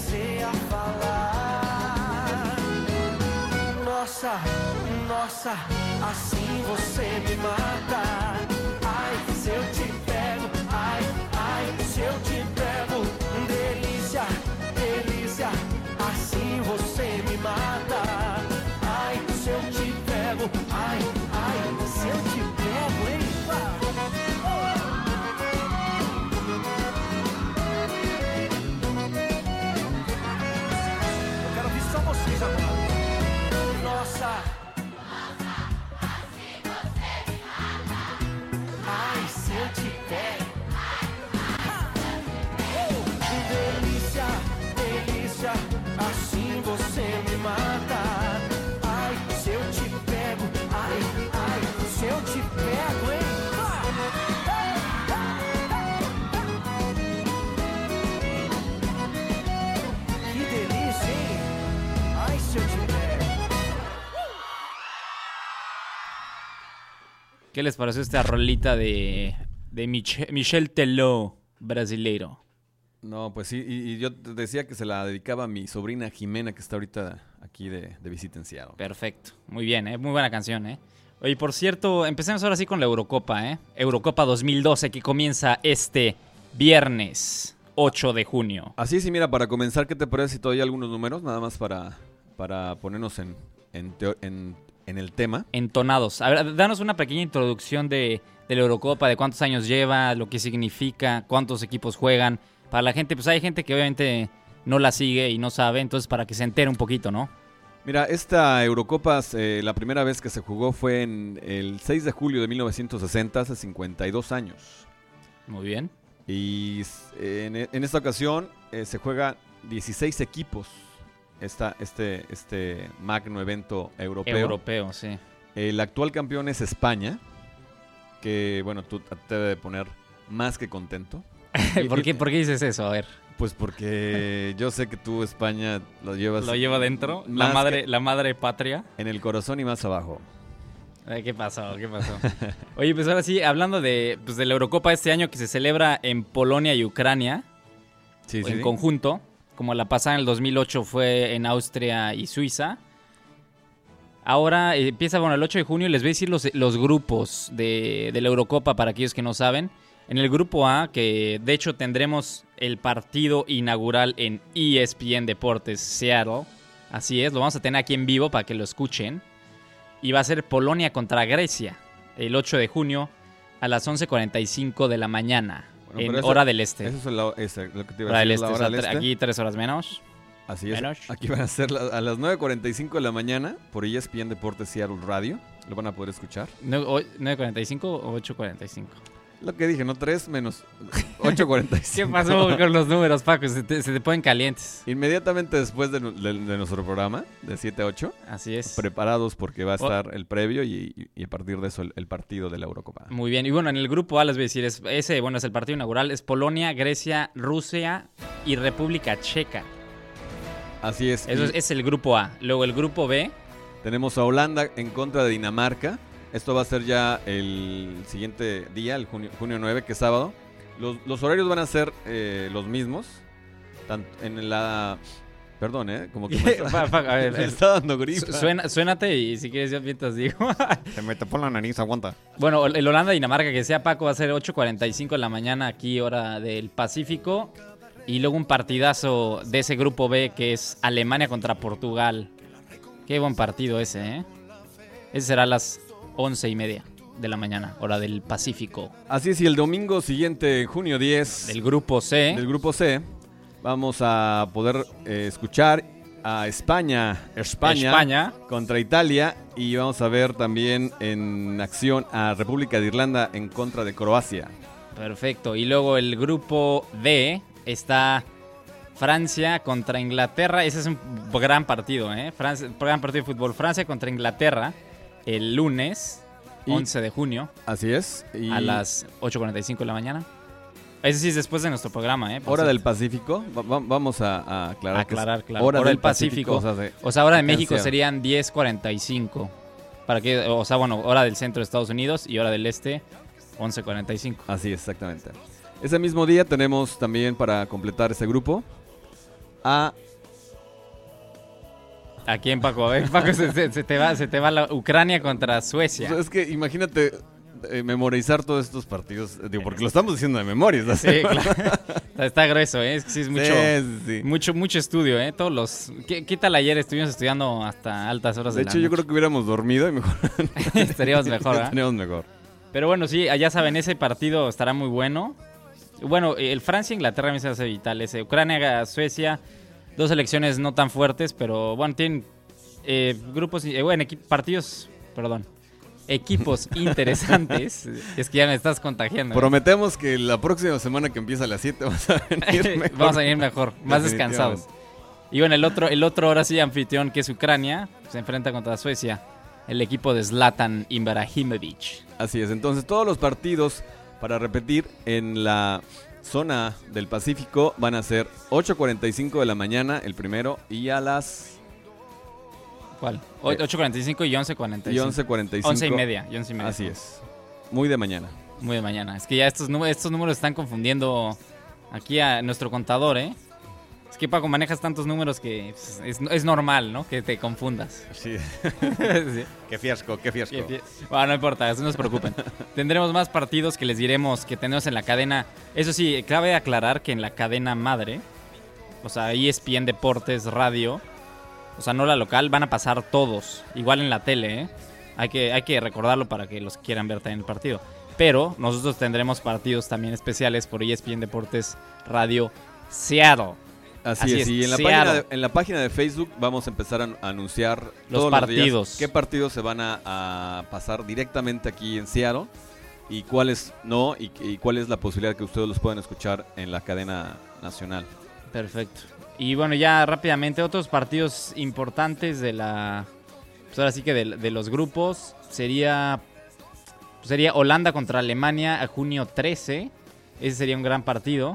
comecei a falar. Nossa, nossa, assim você me mata. Ai, se eu te pego, ai, ai, se eu te pego. Delícia, delícia, assim você me mata. Ai, se eu te pego, ai, ai, se eu te pego, hein? Eu quero ouvir só vocês agora. Nossa, ai, se eu te pego. Delícia, delícia, assim você me mata. Ai, se eu te pego, ai, ai, se eu te pego, hein? Que delícia, hein? Ai, se eu te pego. ¿Qué les pareció esta rolita de, de Mich- Michel Teló, brasileiro? No, pues sí, y, y yo te decía que se la dedicaba a mi sobrina Jimena, que está ahorita aquí de, de visita en Seattle. Perfecto. Muy bien, ¿eh? Muy buena canción, ¿eh? Oye, por cierto, empecemos ahora sí con la Eurocopa, ¿eh? Eurocopa dos mil doce, que comienza este viernes ocho de junio. Así sí, mira, para comenzar, ¿qué te parece si te doy algunos números? Nada más para, para ponernos en, en, teo- en, en el tema. Entonados. A ver, danos una pequeña introducción de, de la Eurocopa, de cuántos años lleva, lo que significa, cuántos equipos juegan. Para la gente, pues hay gente que obviamente no la sigue y no sabe, entonces para que se entere un poquito, ¿no? Mira, esta Eurocopa, eh, la primera vez que se jugó fue en el seis de julio de mil novecientos sesenta, hace cincuenta y dos años. Muy bien. Y eh, en, en esta ocasión eh, se juega dieciséis equipos, esta, este, este magno evento europeo. Europeo, sí. El actual campeón es España, que bueno, tú te debe poner más que contento. ¿Por qué, ¿Por qué dices eso? A ver. Pues porque yo sé que tú España lo llevas ¿Lo lleva dentro? La más madre, que la madre patria. en el corazón y más abajo. Ay, ¿qué pasó? ¿Qué pasó? Oye, pues ahora sí, hablando de, pues de la Eurocopa este año que se celebra en Polonia y Ucrania, Sí, sí, en sí. conjunto, como la pasada en el dos mil ocho fue en Austria y Suiza. Ahora eh, empieza, bueno, el ocho de junio, les voy a decir los, los grupos de, de la Eurocopa para aquellos que no saben. En el grupo A, que de hecho tendremos el partido inaugural en E S P N Deportes Seattle. Así es, lo vamos a tener aquí en vivo para que lo escuchen. Y va a ser Polonia contra Grecia, el ocho de junio a las once cuarenta y cinco de la mañana, Bueno, en pero eso- hora del este. Eso es lo, ese, lo que te iba a Hora del decir, este, la o hora sea, del tre- este. aquí tres horas menos. Así es. menos. Aquí van a ser la- a las nueve cuarenta y cinco de la mañana por E S P N Deportes Seattle Radio. Lo van a poder escuchar. ¿nueve cuarenta y cinco o ocho cuarenta y cinco? Lo que dije, no tres menos ocho cuarenta y ¿Qué cinco. pasó con los números, Paco? Se te, se te ponen calientes. Inmediatamente después de, nu- de- de nuestro programa, de siete a ocho, Así es. preparados porque va a Oh. estar el previo y, y a partir de eso el, el partido de la Eurocopa. Muy bien. Y bueno, en el grupo A les voy a decir, es, ese, bueno, es el partido inaugural. Es Polonia, Grecia, Rusia y República Checa. Así es. Eso y es, es el grupo A. Luego el grupo B. Tenemos a Holanda en contra de Dinamarca. Esto va a ser ya el siguiente día, el junio, junio nueve, que es sábado. Los, los horarios van a ser eh, los mismos. Tanto en la... Perdón, ¿eh? Como que me está, Pa- pa- a ver, me el- está dando gripa. su- suena, suénate y si quieres ya mientras digo. Se me tapó la nariz, aguanta. Bueno, el Holanda-Dinamarca, que sea Paco, va a ser ocho cuarenta y cinco de la mañana aquí, hora del Pacífico. Y luego un partidazo de ese grupo B, que es Alemania contra Portugal. Qué buen partido ese, ¿eh? Ese será a las once y media de la mañana, hora del Pacífico. Así es, y el domingo siguiente, junio diez, Del grupo C. del grupo C, vamos a poder eh, escuchar a España, España, España. contra Italia, y vamos a ver también en acción a República de Irlanda en contra de Croacia. Perfecto. Y luego el grupo D está Francia contra Inglaterra. Ese es un gran partido, ¿eh? Francia, gran partido de fútbol. Francia contra Inglaterra el lunes, Y- once de junio, Así es. Y a las ocho cuarenta y cinco de la mañana. Ese sí es después de nuestro programa, ¿eh? Por hora cierto. del Pacífico. Va- va- vamos a, a aclarar. que es Aclarar, claro. Hora, Hora del del Pacífico. Pacífico. O sea, de- O sea, hora de acá en México Seattle. serían diez cuarenta y cinco. Para que, o sea, bueno, hora del centro de Estados Unidos y hora del este, once cuarenta y cinco. Así es, exactamente. Ese mismo día tenemos también para completar ese grupo a... ¿A quién, Paco? A ver, Paco, se, se- se te va, se te va la Ucrania contra Suecia. Es que imagínate eh, memorizar todos estos partidos, digo, porque lo estamos diciendo de memoria. ¿no? Sí, claro. Está, está grueso, ¿eh? Es que sí es mucho, Sí, sí, sí. mucho, mucho estudio, ¿eh? Todos los... ¿Qué, qué tal ayer? Estuvimos estudiando hasta altas horas de, De la hecho, yo noche. creo que hubiéramos dormido y mejor Estaríamos mejor, ¿eh? estaríamos mejor. Pero bueno, sí, ya saben, ese partido estará muy bueno. Bueno, el Francia-Inglaterra me se hace vital. Ese Ucrania-Suecia, dos selecciones no tan fuertes, pero bueno, tienen eh, grupos, eh, bueno, equi- partidos, perdón, equipos interesantes. Es que ya me estás contagiando. ¿eh? Prometemos que la próxima semana que empieza a las siete vamos a venir mejor. Vamos a ir mejor, más descansados. Y bueno, el otro, el otro ahora sí anfitrión, que es Ucrania, se enfrenta contra Suecia, el equipo de Zlatan Ibrahimovic. Así es, entonces todos los partidos, para repetir, en la zona del Pacífico van a ser ocho cuarenta y cinco de la mañana el primero y a las ¿Cuál? O- ocho cuarenta y cinco y once cuarenta y y cinco. once cuarenta y cinco. once y media, y once y media. Así es, muy de mañana. Muy de mañana. Es que ya estos, números- estos números están confundiendo aquí a nuestro contador, ¿eh? Es que, Paco, manejas tantos números que pues, es, es normal, ¿no? Que te confundas. Sí. Sí. Qué fiasco, qué fiasco. Qué fie- Bueno, no importa, eso no se preocupen. Tendremos más partidos que les diremos que tenemos en la cadena. Eso sí, cabe aclarar que en la cadena madre, o sea, E S P N Deportes Radio, o sea, no la local, van a pasar todos. Igual en la tele, ¿eh? Hay que, hay que recordarlo para que los quieran ver también el partido. Pero nosotros tendremos partidos también especiales por E S P N Deportes Radio Seattle. Así, Así es, es, y en la, Seattle. página de, en la página de Facebook vamos a empezar a, a anunciar Los todos partidos. los días qué partidos se van a, a pasar directamente aquí en Seattle y cuáles no, y, y cuál es la posibilidad que ustedes los puedan escuchar en la cadena nacional. Perfecto. Y bueno, ya rápidamente, otros partidos importantes de la... Pues ahora sí que de, de los grupos sería... Sería Holanda contra Alemania a junio trece. Ese sería un gran partido.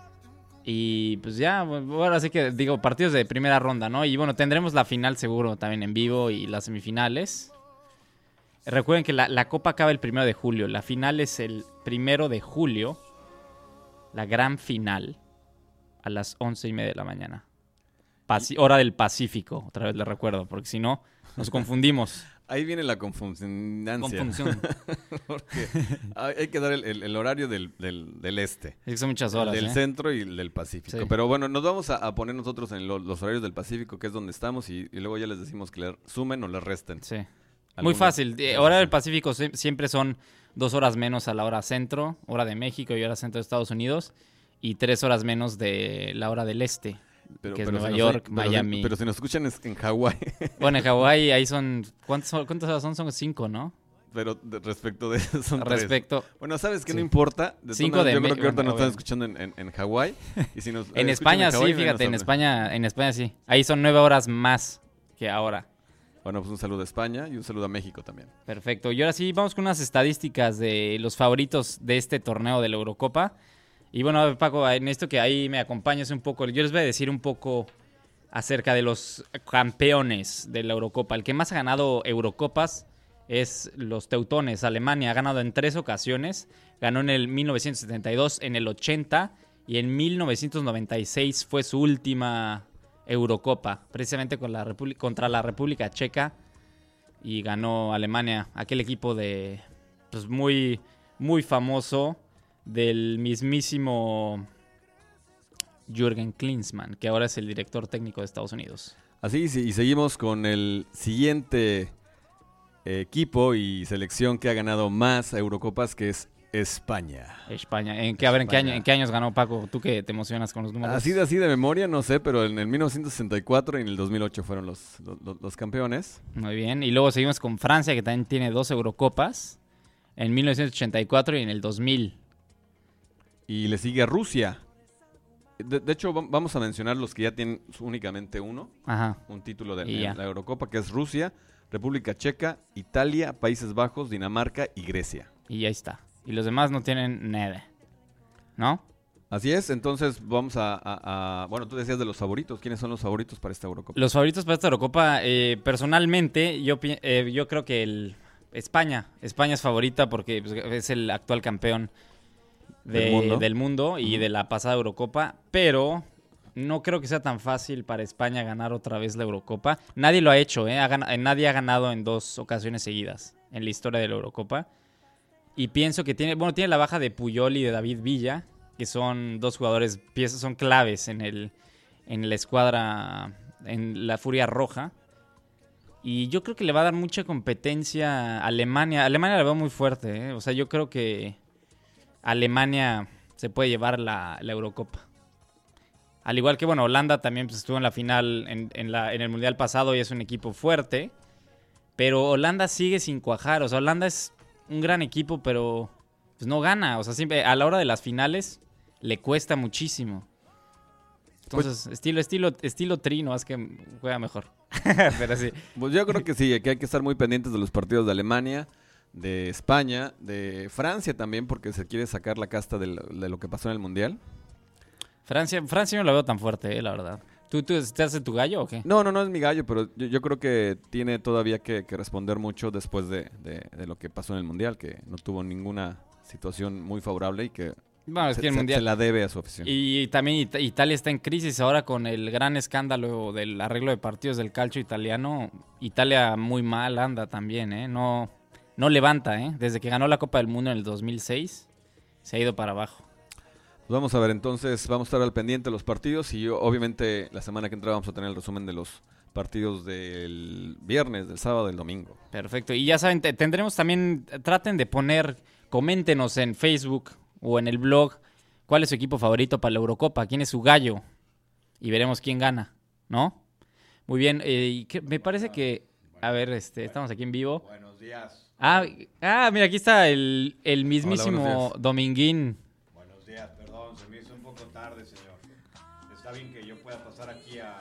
Y pues ya, bueno, ahora sí que digo, partidos de primera ronda, ¿no? Y bueno, tendremos la final seguro también en vivo y las semifinales. Recuerden que la, la Copa acaba el primero de julio. La final es el primero de julio. La gran final. A las once y media de la mañana. Paci- hora del Pacífico, otra vez les recuerdo, porque si no, nos confundimos. Ahí viene la confusión. Confusión. Porque hay hay que dar el, el- el horario del, del- del este, Es que son muchas horas, del ¿eh? centro y el del Pacífico. Sí. Pero bueno, nos vamos a, a poner nosotros en lo- los horarios del Pacífico, que es donde estamos, y, y luego ya les decimos que le sumen o le resten. Sí. Muy Algunos- fácil. Eh, hora del Pacífico sie- siempre son dos horas menos a la hora centro, hora de México y hora centro de Estados Unidos, y tres horas menos de la hora del este. Pero, que es pero Nueva si nos- York, pero si- Miami. pero si nos escuchan es en Hawái, Bueno, en Hawái ahí son... ¿Cuántas, ¿Cuántas horas son? Son cinco, ¿no? pero de- respecto de eso son tres. Respecto... Bueno, ¿sabes qué? Sí. No importa. De Cinco todas de maneras, yo creo que Me- ahorita nos bueno, están escuchando en, en, en Hawái. Y si nos, eh, En escuchan España Hawái, sí, menos fíjate, en sobre. España, en España sí. Ahí son nueve horas más que ahora. Bueno, pues un saludo a España y un saludo a México también. Perfecto. Y ahora sí, vamos con unas estadísticas de los favoritos de este torneo de la Eurocopa. Y bueno, a ver, Paco, en esto que ahí me acompañas un poco, yo les voy a decir un poco acerca de los campeones de la Eurocopa. El que más ha ganado Eurocopas es los Teutones. Alemania ha ganado en tres ocasiones. Ganó en el mil novecientos setenta y dos, en el ochenta y en mil novecientos noventa y seis fue su última Eurocopa, precisamente con la República- contra la República Checa, y ganó Alemania, aquel equipo de pues muy muy famoso del mismísimo Jürgen Klinsmann, que ahora es el director técnico de Estados Unidos. Así, y, y seguimos con el siguiente equipo y selección que ha ganado más Eurocopas, que es España. España. ¿En qué, a ver, ¿en qué, España. año- en qué años ganó, Paco? Tú que te emocionas con los números. Así de, así de memoria, no sé, pero en el mil novecientos sesenta y cuatro y en el dos mil ocho fueron los, los, los campeones. Muy bien. Y luego seguimos con Francia, que también tiene dos Eurocopas. En mil novecientos ochenta y cuatro y en el dos mil. Y le sigue a Rusia. De, de hecho, va- vamos a mencionar los que ya tienen únicamente uno, Ajá. un título de Y ya. la Eurocopa, que es Rusia, República Checa, Italia, Países Bajos, Dinamarca y Grecia. Y ahí está. Y los demás no tienen nada. ¿No? Así es, entonces vamos a, a- a- Bueno, tú decías de los favoritos. ¿Quiénes son los favoritos para esta Eurocopa? Los favoritos para esta Eurocopa, eh, personalmente, yo, pi- eh, yo creo que el España. España es favorita porque pues, es el actual campeón de- Del mundo. del mundo y Ujú. de la pasada Eurocopa. Pero no creo que sea tan fácil para España ganar otra vez la Eurocopa. Nadie lo ha hecho, ¿eh? Ha gan- nadie ha ganado en dos ocasiones seguidas en la historia de la Eurocopa. Y pienso que tiene, bueno, tiene la baja de Puyol y de David Villa, que son dos jugadores, piezas, son claves en el, en la escuadra, en la Furia Roja. Y yo creo que le va a dar mucha competencia a Alemania. Alemania la veo muy fuerte, ¿eh? O sea, yo creo que Alemania se puede llevar la, la Eurocopa. Al igual que, bueno, Holanda también pues, estuvo en la final en, en, la, en el Mundial pasado y es un equipo fuerte. Pero Holanda sigue sin cuajar. O sea, Holanda es un gran equipo, pero pues, no gana. O sea, siempre a la hora de las finales le cuesta muchísimo. Entonces, pues, estilo, estilo, estilo Trino, es que juega mejor. Pero sí. Pues yo creo que sí, que hay que estar muy pendientes de los partidos de Alemania, de España, de Francia también, porque se quiere sacar la casta de lo, de lo que pasó en el Mundial. Francia, Francia no la veo tan fuerte, eh, la verdad. ¿Tú, tú te haces tu gallo o qué? No, no, no es mi gallo, pero yo, yo creo que tiene todavía que, que responder mucho después de, de, de lo que pasó en el Mundial, que no tuvo ninguna situación muy favorable y que, bueno, es se, que el se- Mundial... se la debe a su afición. Y también It- Italia está en crisis ahora con el gran escándalo del arreglo de partidos del calcio italiano. Italia muy mal anda también, ¿eh? No, no levanta, ¿eh? Desde que ganó la Copa del Mundo en el dos mil seis, se ha ido para abajo. Pues vamos a ver, entonces vamos a estar al pendiente de los partidos y yo, obviamente la semana que entra vamos a tener el resumen de los partidos del viernes, del sábado, del domingo. Perfecto. Y ya saben, te- tendremos también, traten de poner, coméntenos en Facebook o en el blog cuál es su equipo favorito para la Eurocopa, quién es su gallo y veremos quién gana, ¿no? Muy bien, eh, y que- me parece que, a ver, este, estamos aquí en vivo. Buenos días. Ah, ah, mira, aquí está el, el Hola, mismísimo buenos días. Dominguín. Buenos días, perdón, se me hizo un poco tarde, señor. Está bien que yo pueda pasar aquí a,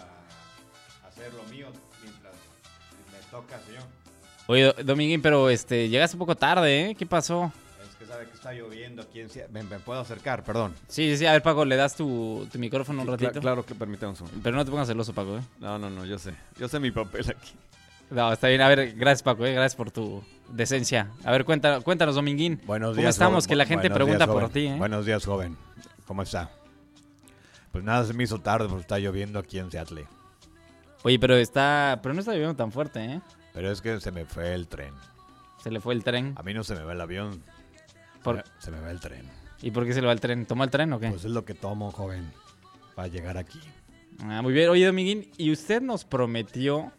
a hacer lo mío mientras me toca, señor. Oye, Do- Dominguín, pero este, llegaste un poco tarde, ¿eh? ¿Qué pasó? Es que sabe que está lloviendo aquí en Cia- ¿Me, me puedo acercar? Perdón. Sí, sí, sí, a ver, Paco, ¿le das tu, tu micrófono un Sí, ratito? cla- claro que permitamos un... Pero no te pongas celoso, Paco, ¿eh? No, no, no, yo sé. Yo sé mi papel aquí. No, está bien. A ver, gracias, Paco, ¿eh? Gracias por tu decencia. A ver, cuenta, cuéntanos, Dominguín. Buenos ¿Cómo días, estamos? joven. Que la gente Buenos pregunta días, por joven. ti, ¿eh? Buenos días, joven. ¿Cómo está? Pues nada, se me hizo tarde porque está lloviendo aquí en Seattle. Oye, pero está... Pero no está lloviendo tan fuerte, ¿eh? Pero es que se me fue el tren. Se le fue el tren. A mí no se me va el avión. Por- Se me va el tren. ¿Y por qué se le va el tren? ¿Tomó el tren o qué? Pues es lo que tomo, joven, para llegar aquí. Ah, muy bien. Oye, Dominguín, y usted nos prometió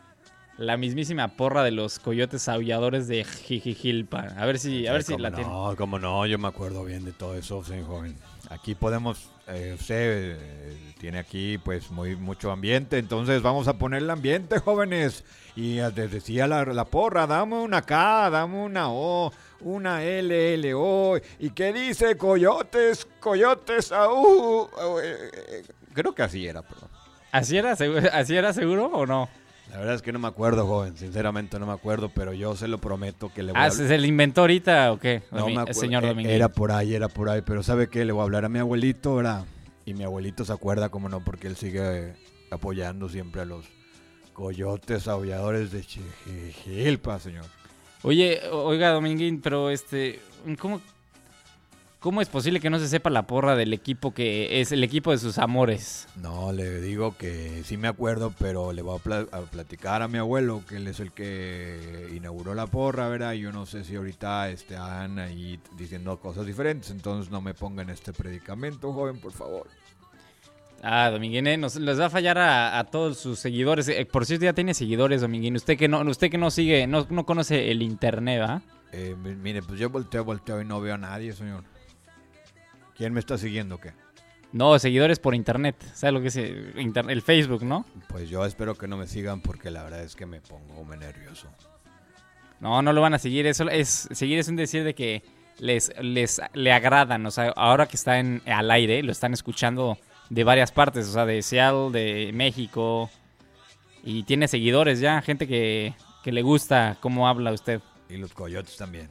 la mismísima porra de los coyotes aulladores de Jijijilpa. A ver si, a ver si cómo la tiene. No, cómo no, yo me acuerdo bien de todo eso, señor joven. Aquí podemos, eh, usted eh, tiene aquí pues muy mucho ambiente, entonces vamos a poner el ambiente, jóvenes. Y eh, les decía la, la porra, dame una K, dame una O, una L, L, O. ¿Y qué dice? Coyotes, coyotes, au. au, eh, eh, creo que así era, perdón. ¿Así era, segu- ¿Así era seguro o no? La verdad es que no me acuerdo, joven, sinceramente no me acuerdo, pero yo se lo prometo que le voy a Ah, hablar. ¿se le inventó ahorita o qué? No Domi- me acuerdo. Señor Eh, Dominguín. Era por ahí, era por ahí. Pero ¿sabe qué? Le voy a hablar a mi abuelito, ¿verdad? Y mi abuelito se acuerda, como no, porque él sigue eh, apoyando siempre a los coyotes aulladores de Chijilpa, señor. Oye, o- oiga, Dominguín, pero este... ¿Cómo, ¿Cómo es posible que no se sepa la porra del equipo que es el equipo de sus amores? No, le digo que sí me acuerdo, pero le voy a, pla- a platicar a mi abuelo, que él es el que inauguró la porra, ¿verdad? Y yo no sé si ahorita están ahí diciendo cosas diferentes, entonces no me pongan este predicamento, joven, por favor. Ah, Dominguín, eh, nos, les va a fallar a, a todos sus seguidores. Eh, por cierto, ya tiene seguidores, Dominguín. Usted que no, usted que no sigue, no, no conoce el internet, ¿va? Eh, mi- mire, pues yo volteo, volteo y no veo a nadie, señor. ¿Quién me está siguiendo o qué? No, seguidores por internet. ¿Sabes lo que es el, inter- el Facebook, no? Pues yo espero que no me sigan porque la verdad es que me pongo muy nervioso. No, no lo van a seguir. Eso es seguir es un decir de que les, les le agradan. O sea, ahora que está en, al aire, lo están escuchando de varias partes. O sea, de Seattle, de México. Y tiene seguidores ya, gente que, que le gusta cómo habla usted. Y los coyotes también.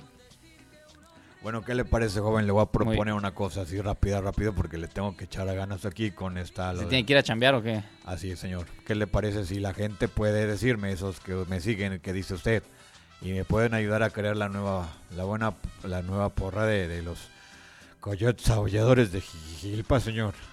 Bueno, ¿qué le parece, joven? Le voy a proponer una cosa así rápida, rápido, porque le tengo que echar a ganas aquí con esta... ¿Se lo de- tiene que ir a chambear o qué? Así es, señor. ¿Qué le parece si la gente puede decirme, esos que me siguen, que dice usted, y me pueden ayudar a crear la nueva, la buena, la nueva porra de, de los coyotes aulladores de Jijilpa, señor?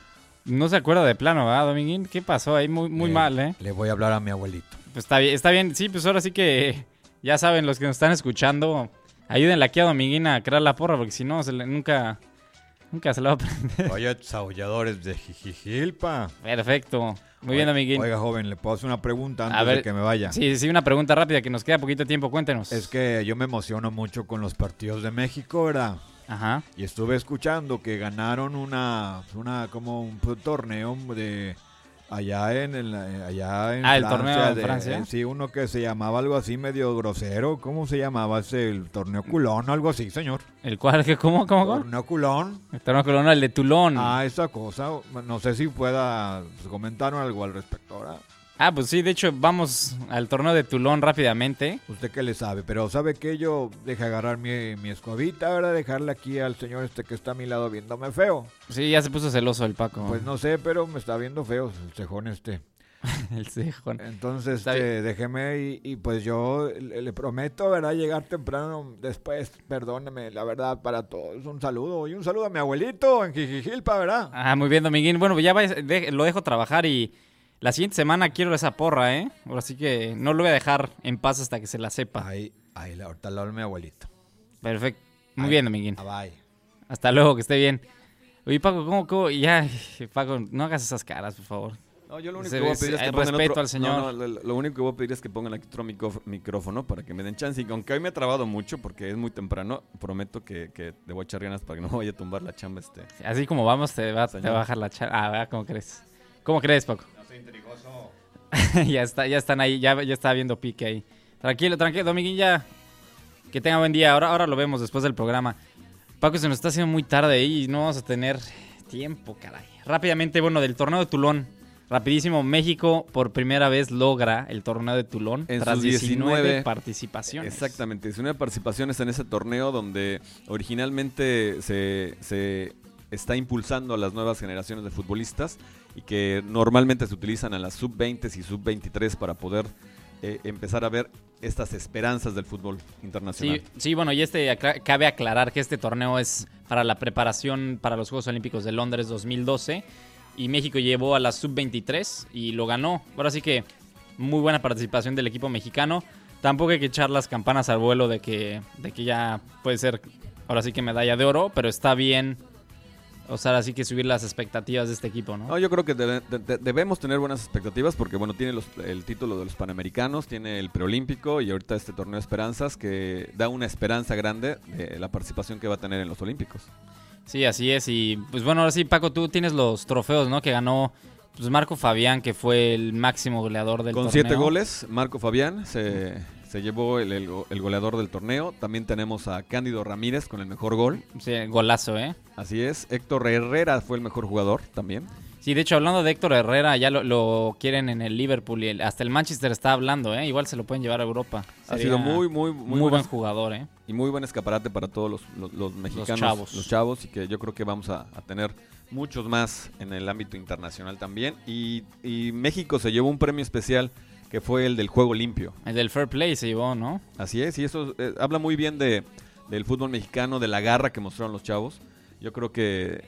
no se acuerda de plano, ¿verdad, Dominguín? ¿Qué pasó ahí? Muy, muy Eh, mal, ¿eh? Le voy a hablar a mi abuelito. Pues está bien, está bien. Sí, pues ahora sí que ya saben los que nos están escuchando, ayúdenle aquí a Dominguín a crear la porra, porque si no, se le- nunca, nunca se la va a aprender. Oye, tus aulladores de Jijijilpa. Perfecto. Muy bien, Dominguín. Oiga, joven, ¿le puedo hacer una pregunta antes A ver, de que me vaya? Sí, sí, una pregunta rápida que nos queda poquito tiempo. Cuéntenos. Es que yo me emociono mucho con los partidos de México, ¿verdad? Ajá. Y estuve escuchando que ganaron una, una como un torneo de allá en el, allá en Ah, el Francia, torneo en de- Francia. eh, sí, uno que se llamaba algo así medio grosero. ¿Cómo se llamaba ese? El torneo culón, algo así, señor. ¿El cual? ¿Qué? ¿Cómo? ¿Cómo? cómo? Torneo culón. El torneo colonial, el de Tulón. Ah, esa cosa. No sé si pueda pues, comentar algo al respecto, ¿verdad? Ah, pues sí, de hecho, vamos al torneo de Tulón rápidamente. Usted qué le sabe, pero ¿sabe qué? Yo deje agarrar mi, mi escobita, ¿verdad? Dejarle aquí al señor este que está a mi lado viéndome feo. Sí, ya se puso celoso el Paco. Pues no sé, pero me está viendo feo el cejón este. El cejón. Entonces, Está este, déjeme y, y pues yo le, le prometo, ¿verdad? Llegar temprano después, perdóneme, la verdad, para todos. Un saludo y un saludo a mi abuelito en Jijijilpa, ¿verdad? Ah, muy bien, Dominguín. Bueno, pues ya vais- de- lo dejo trabajar y la siguiente semana quiero esa porra, ¿eh? Ahora sí que no lo voy a dejar en paz hasta que se la sepa. Ahí, ahí, ahorita le hablo a mi abuelito. Perfecto. Muy Ay. bien, Dominguín. Ah, bye. Hasta luego, que esté bien. Oye, Paco, ¿cómo, cómo? Ya, Paco, no hagas esas caras, por favor. No, yo lo único Se- que voy a se- pedir es que hay pongan respeto otro- al señor. No, no, lo, lo único que voy a pedir es que pongan aquí otro micro- micrófono para que me den chance. Y aunque hoy me he trabado mucho porque es muy temprano, prometo que, que le voy a echar ganas para que no me vaya a tumbar la chamba este. Así como vamos, te va, te Señor. va a bajar la charla. Ah, ¿verdad? ¿Cómo crees? ¿Cómo crees, Paco? No soy intrigoso. ya está, ya están ahí, ya, ya está viendo pique ahí. Tranquilo, tranquilo, Dominguín, ya. Que tenga buen día. Ahora, ahora lo vemos después del programa. Paco, se nos está haciendo muy tarde y no vamos a tener tiempo, caray. Rápidamente, bueno, del torneo de Tulón. Rapidísimo, México por primera vez logra el torneo de Tulón En tras sus diecinueve diecinueve participaciones. Exactamente, diecinueve participaciones en ese torneo donde originalmente se, se está impulsando a las nuevas generaciones de futbolistas y que normalmente se utilizan a las sub veinte y sub veintitrés para poder eh, empezar a ver estas esperanzas del fútbol internacional. Sí, sí, bueno, y este acla- cabe aclarar que este torneo es para la preparación para los Juegos Olímpicos de Londres dos mil doce y México llevó a la sub veintitrés y lo ganó. Ahora sí que muy buena participación del equipo mexicano. Tampoco hay que echar las campanas al vuelo de que, de que ya puede ser ahora sí que medalla de oro, pero está bien, o sea, así que subir las expectativas de este equipo, ¿no? No, yo creo que debe- de- de- debemos tener buenas expectativas porque, bueno, tiene los- el título de los Panamericanos, tiene el preolímpico y ahorita este torneo de esperanzas que da una esperanza grande de la participación que va a tener en los olímpicos. Sí, así es. Y pues bueno, ahora sí, Paco, tú tienes los trofeos, ¿no? Que ganó pues, Marco Fabián, que fue el máximo goleador del Con torneo. siete goles, Marco Fabián se, se llevó el, el go- el goleador del torneo. También tenemos a Cándido Ramírez con el mejor gol. Sí, golazo, ¿eh? Así es. Héctor Herrera fue el mejor jugador también. Sí, de hecho, hablando de Héctor Herrera, ya lo, lo quieren en el Liverpool y el- hasta el Manchester está hablando, ¿eh? Igual se lo pueden llevar a Europa. Ha Sería sido muy, muy, muy, muy buen buen jugador, ¿eh? y muy buen escaparate para todos los, los- los mexicanos, chavos. los chavos, y que yo creo que vamos a, a tener muchos más en el ámbito internacional también. Y, y México se llevó un premio especial que fue el del juego limpio. El del Fair Play se llevó, ¿no? Así es, y eso eh, habla muy bien de, del fútbol mexicano, de la garra que mostraron los chavos. Yo creo que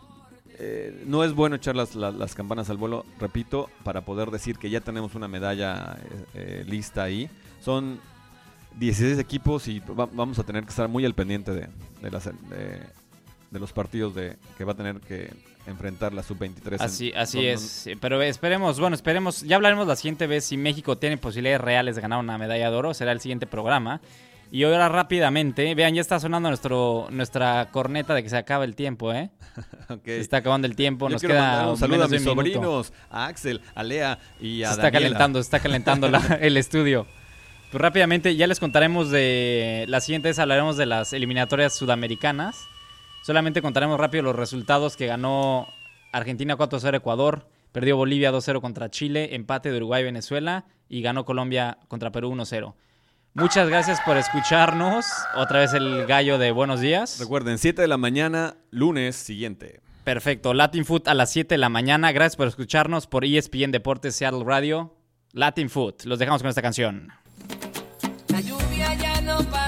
eh, no es bueno echar las, las, las campanas al vuelo, repito, para poder decir que ya tenemos una medalla eh, eh, lista ahí. Son dieciséis equipos y va- vamos a tener que estar muy al pendiente de, de, las, de, de los partidos de, que va a tener que enfrentar la sub veintitrés. en- Así, así donde- es. Sí, pero esperemos, bueno, esperemos. Ya hablaremos la siguiente vez si México tiene posibilidades reales de ganar una medalla de oro. Será el siguiente programa. Y ahora rápidamente, vean, ya está sonando nuestro nuestra corneta de que se acaba el tiempo, ¿eh? Ok. Se está acabando el tiempo. Yo Nos quiero queda mandar un saludo menos a de mis un minuto. sobrinos, a Axel, a Lea y a Se está Daniela. calentando, se está calentando la- el estudio. Pues rápidamente ya les contaremos de la siguiente vez hablaremos de las eliminatorias sudamericanas. Solamente contaremos rápido los resultados que ganó Argentina cuatro cero Ecuador, perdió Bolivia dos cero contra Chile, empate de Uruguay Venezuela y ganó Colombia contra Perú uno cero. Muchas gracias por escucharnos. Otra vez el gallo de buenos días. Recuerden, siete de la mañana, lunes siguiente. Perfecto, Latin Food a las siete de la mañana. Gracias por escucharnos por E S P N Deportes Seattle Radio. Latin Food. Los dejamos con esta canción. La lluvia ya no para.